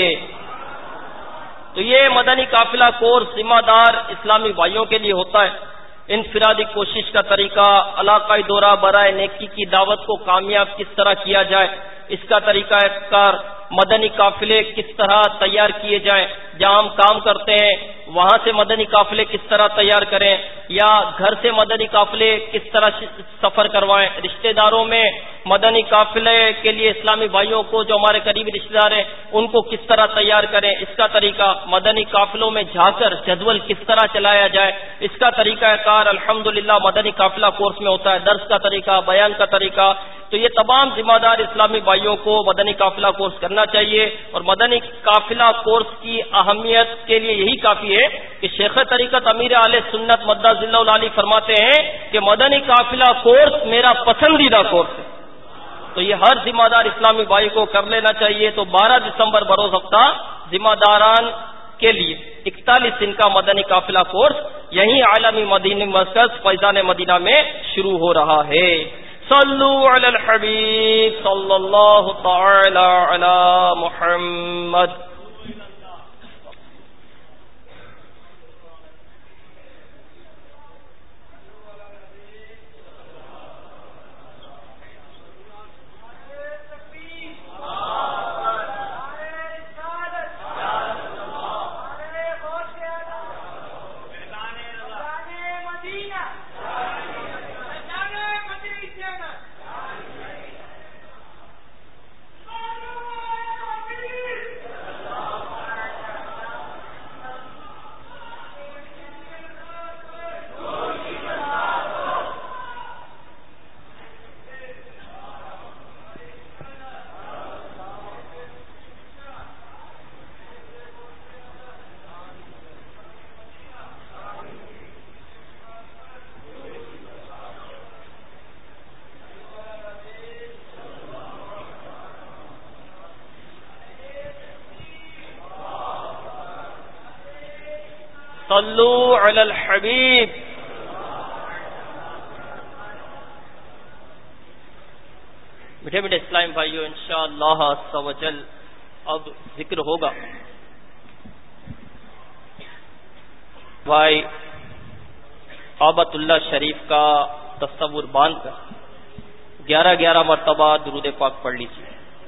Speaker 4: تو یہ مدنی قافلہ کورس ذمہ دار اسلامی بھائیوں کے لیے ہوتا ہے۔ انفرادی کوشش کا طریقہ، علاقائی دورہ برائے نیکی کی دعوت کو کامیاب کس طرح کیا جائے، اس کا طریقہ کار، مدنی قافلے کس طرح تیار کیے جائیں، جہاں ہم کام کرتے ہیں وہاں سے مدنی قافلے کس طرح تیار کریں یا گھر سے مدنی قافلے کس طرح سفر کروائیں، رشتہ داروں میں مدنی قافلے کے لیے اسلامی بھائیوں کو جو ہمارے قریبی رشتہ دار ہیں ان کو کس طرح تیار کریں، اس کا طریقہ، مدنی قافلوں میں جا کر جدول کس طرح چلایا جائے، اس کا طریقہ کار الحمدللہ مدنی قافلہ کورس میں ہوتا ہے۔ درس کا طریقہ، بیان کا طریقہ، تو یہ تمام ذمہ دار اسلامی بھائیوں کو مدنی قافلہ کورس کرنا چاہیے۔ اور مدنی قافلہ کورس کی اہمیت کے لیے یہی کافی ہے کہ شیخ طریقت امیر اہل سنت مدہ ذلہ العالی فرماتے ہیں کہ مدنی قافلہ کورس میرا پسندیدہ کورس ہے، تو یہ ہر ذمہ دار اسلامی بھائی کو کر لینا چاہیے۔ تو بارہ دسمبر بروز ہفتہ ذمہ داران کے لیے اکتالیس دن کا مدنی قافلہ کورس یہیں عالمی مدینی مرکز فیضان مدینہ میں شروع ہو رہا ہے۔ صلو علی الحبیب صلی اللہ تعالی علی محمد۔ صلو علی الحبیب۔ میٹھے میٹھے اسلام بھائیو، انشاءاللہ عز و جل اب ذکر ہوگا بھائی کعبۃ اللہ شریف کا تصور باندھ کر گیارہ گیارہ مرتبہ درود پاک پڑھ لیجیے۔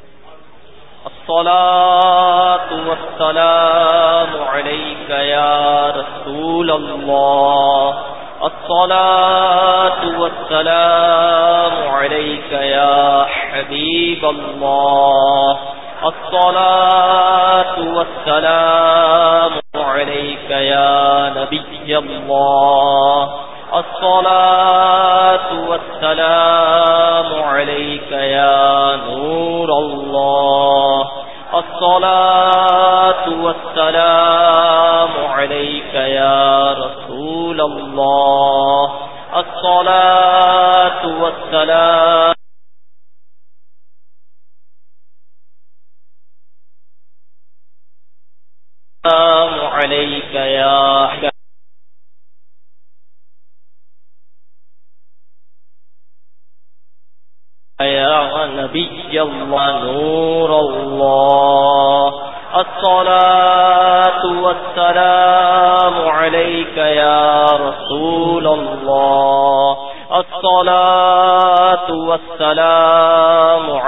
Speaker 4: الصلاۃ والسلام علیک یا رسول اللہ، الصلاۃ والسلام علیک یا حبیب اللہ، الصلاۃ والسلام علیک یا نبی اللہ، الصلاۃ والسلام علیک یا نور اللہ، الصلاۃ والسلام علیک یا رسول اللہ، الصلاۃ والسلام علیک یا یا نبی اللہ نور اللہ، الصلاۃ والسلام علیک یا رسول اللہ، الصلاۃ والسلام علیک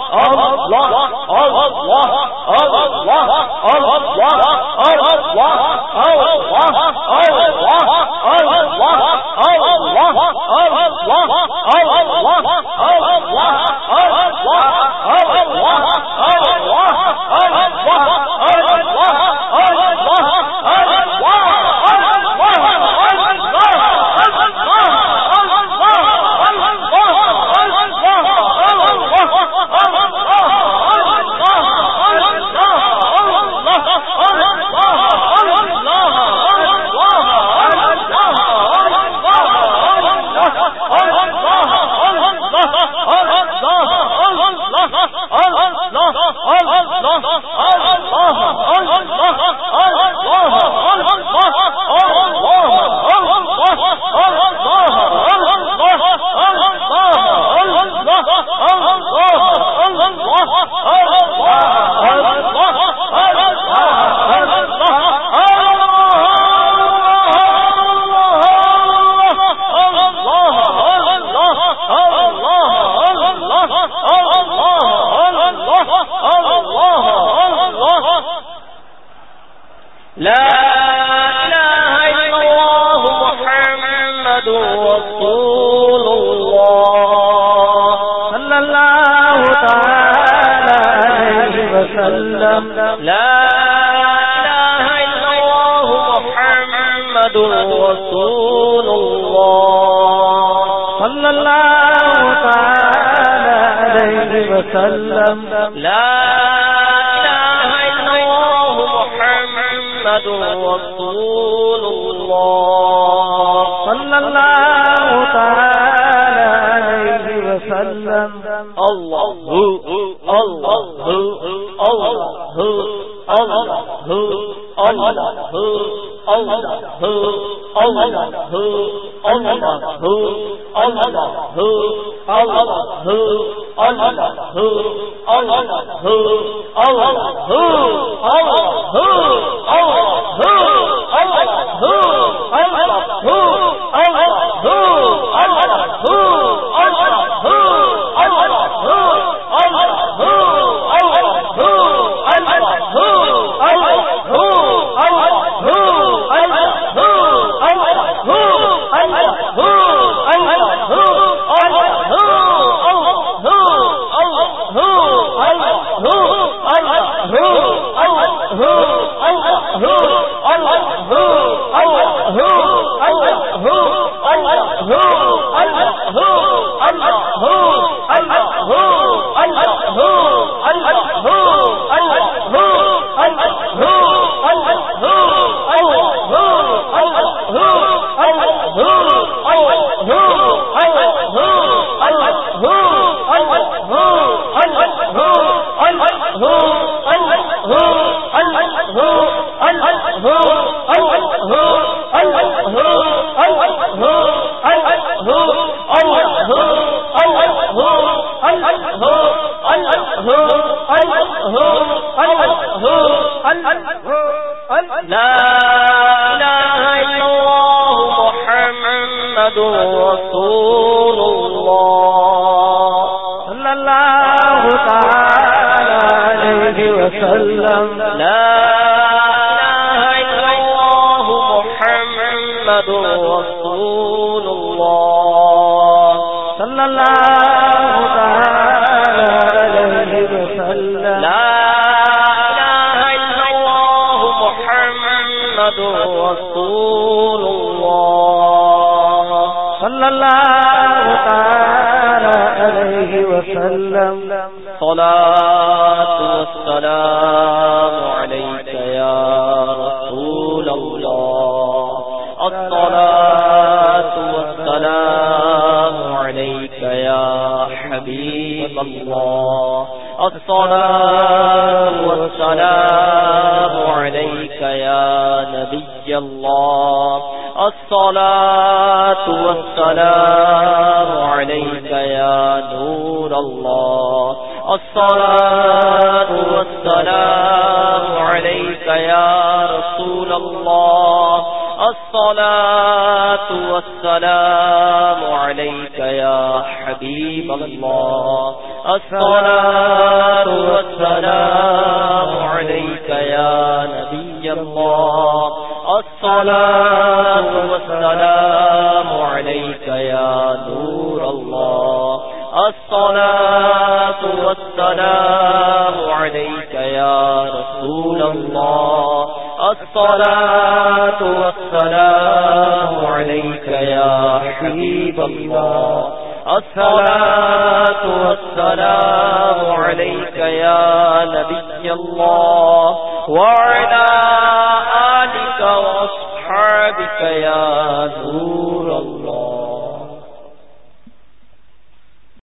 Speaker 4: رسول اللہ
Speaker 2: صلی اللہ تعالی علیہ وسلم
Speaker 4: لا الہ الا اللہ محمد رسول اللہ
Speaker 2: صلی اللہ تعالی علیہ وسلم
Speaker 4: لا الہ الا اللہ محمد رسول اللہ
Speaker 2: صلی اللہ تعالی علیہ وسلم
Speaker 4: اللہ اللہ اللہ اللہ وعلى آلك وأصحابك يا نور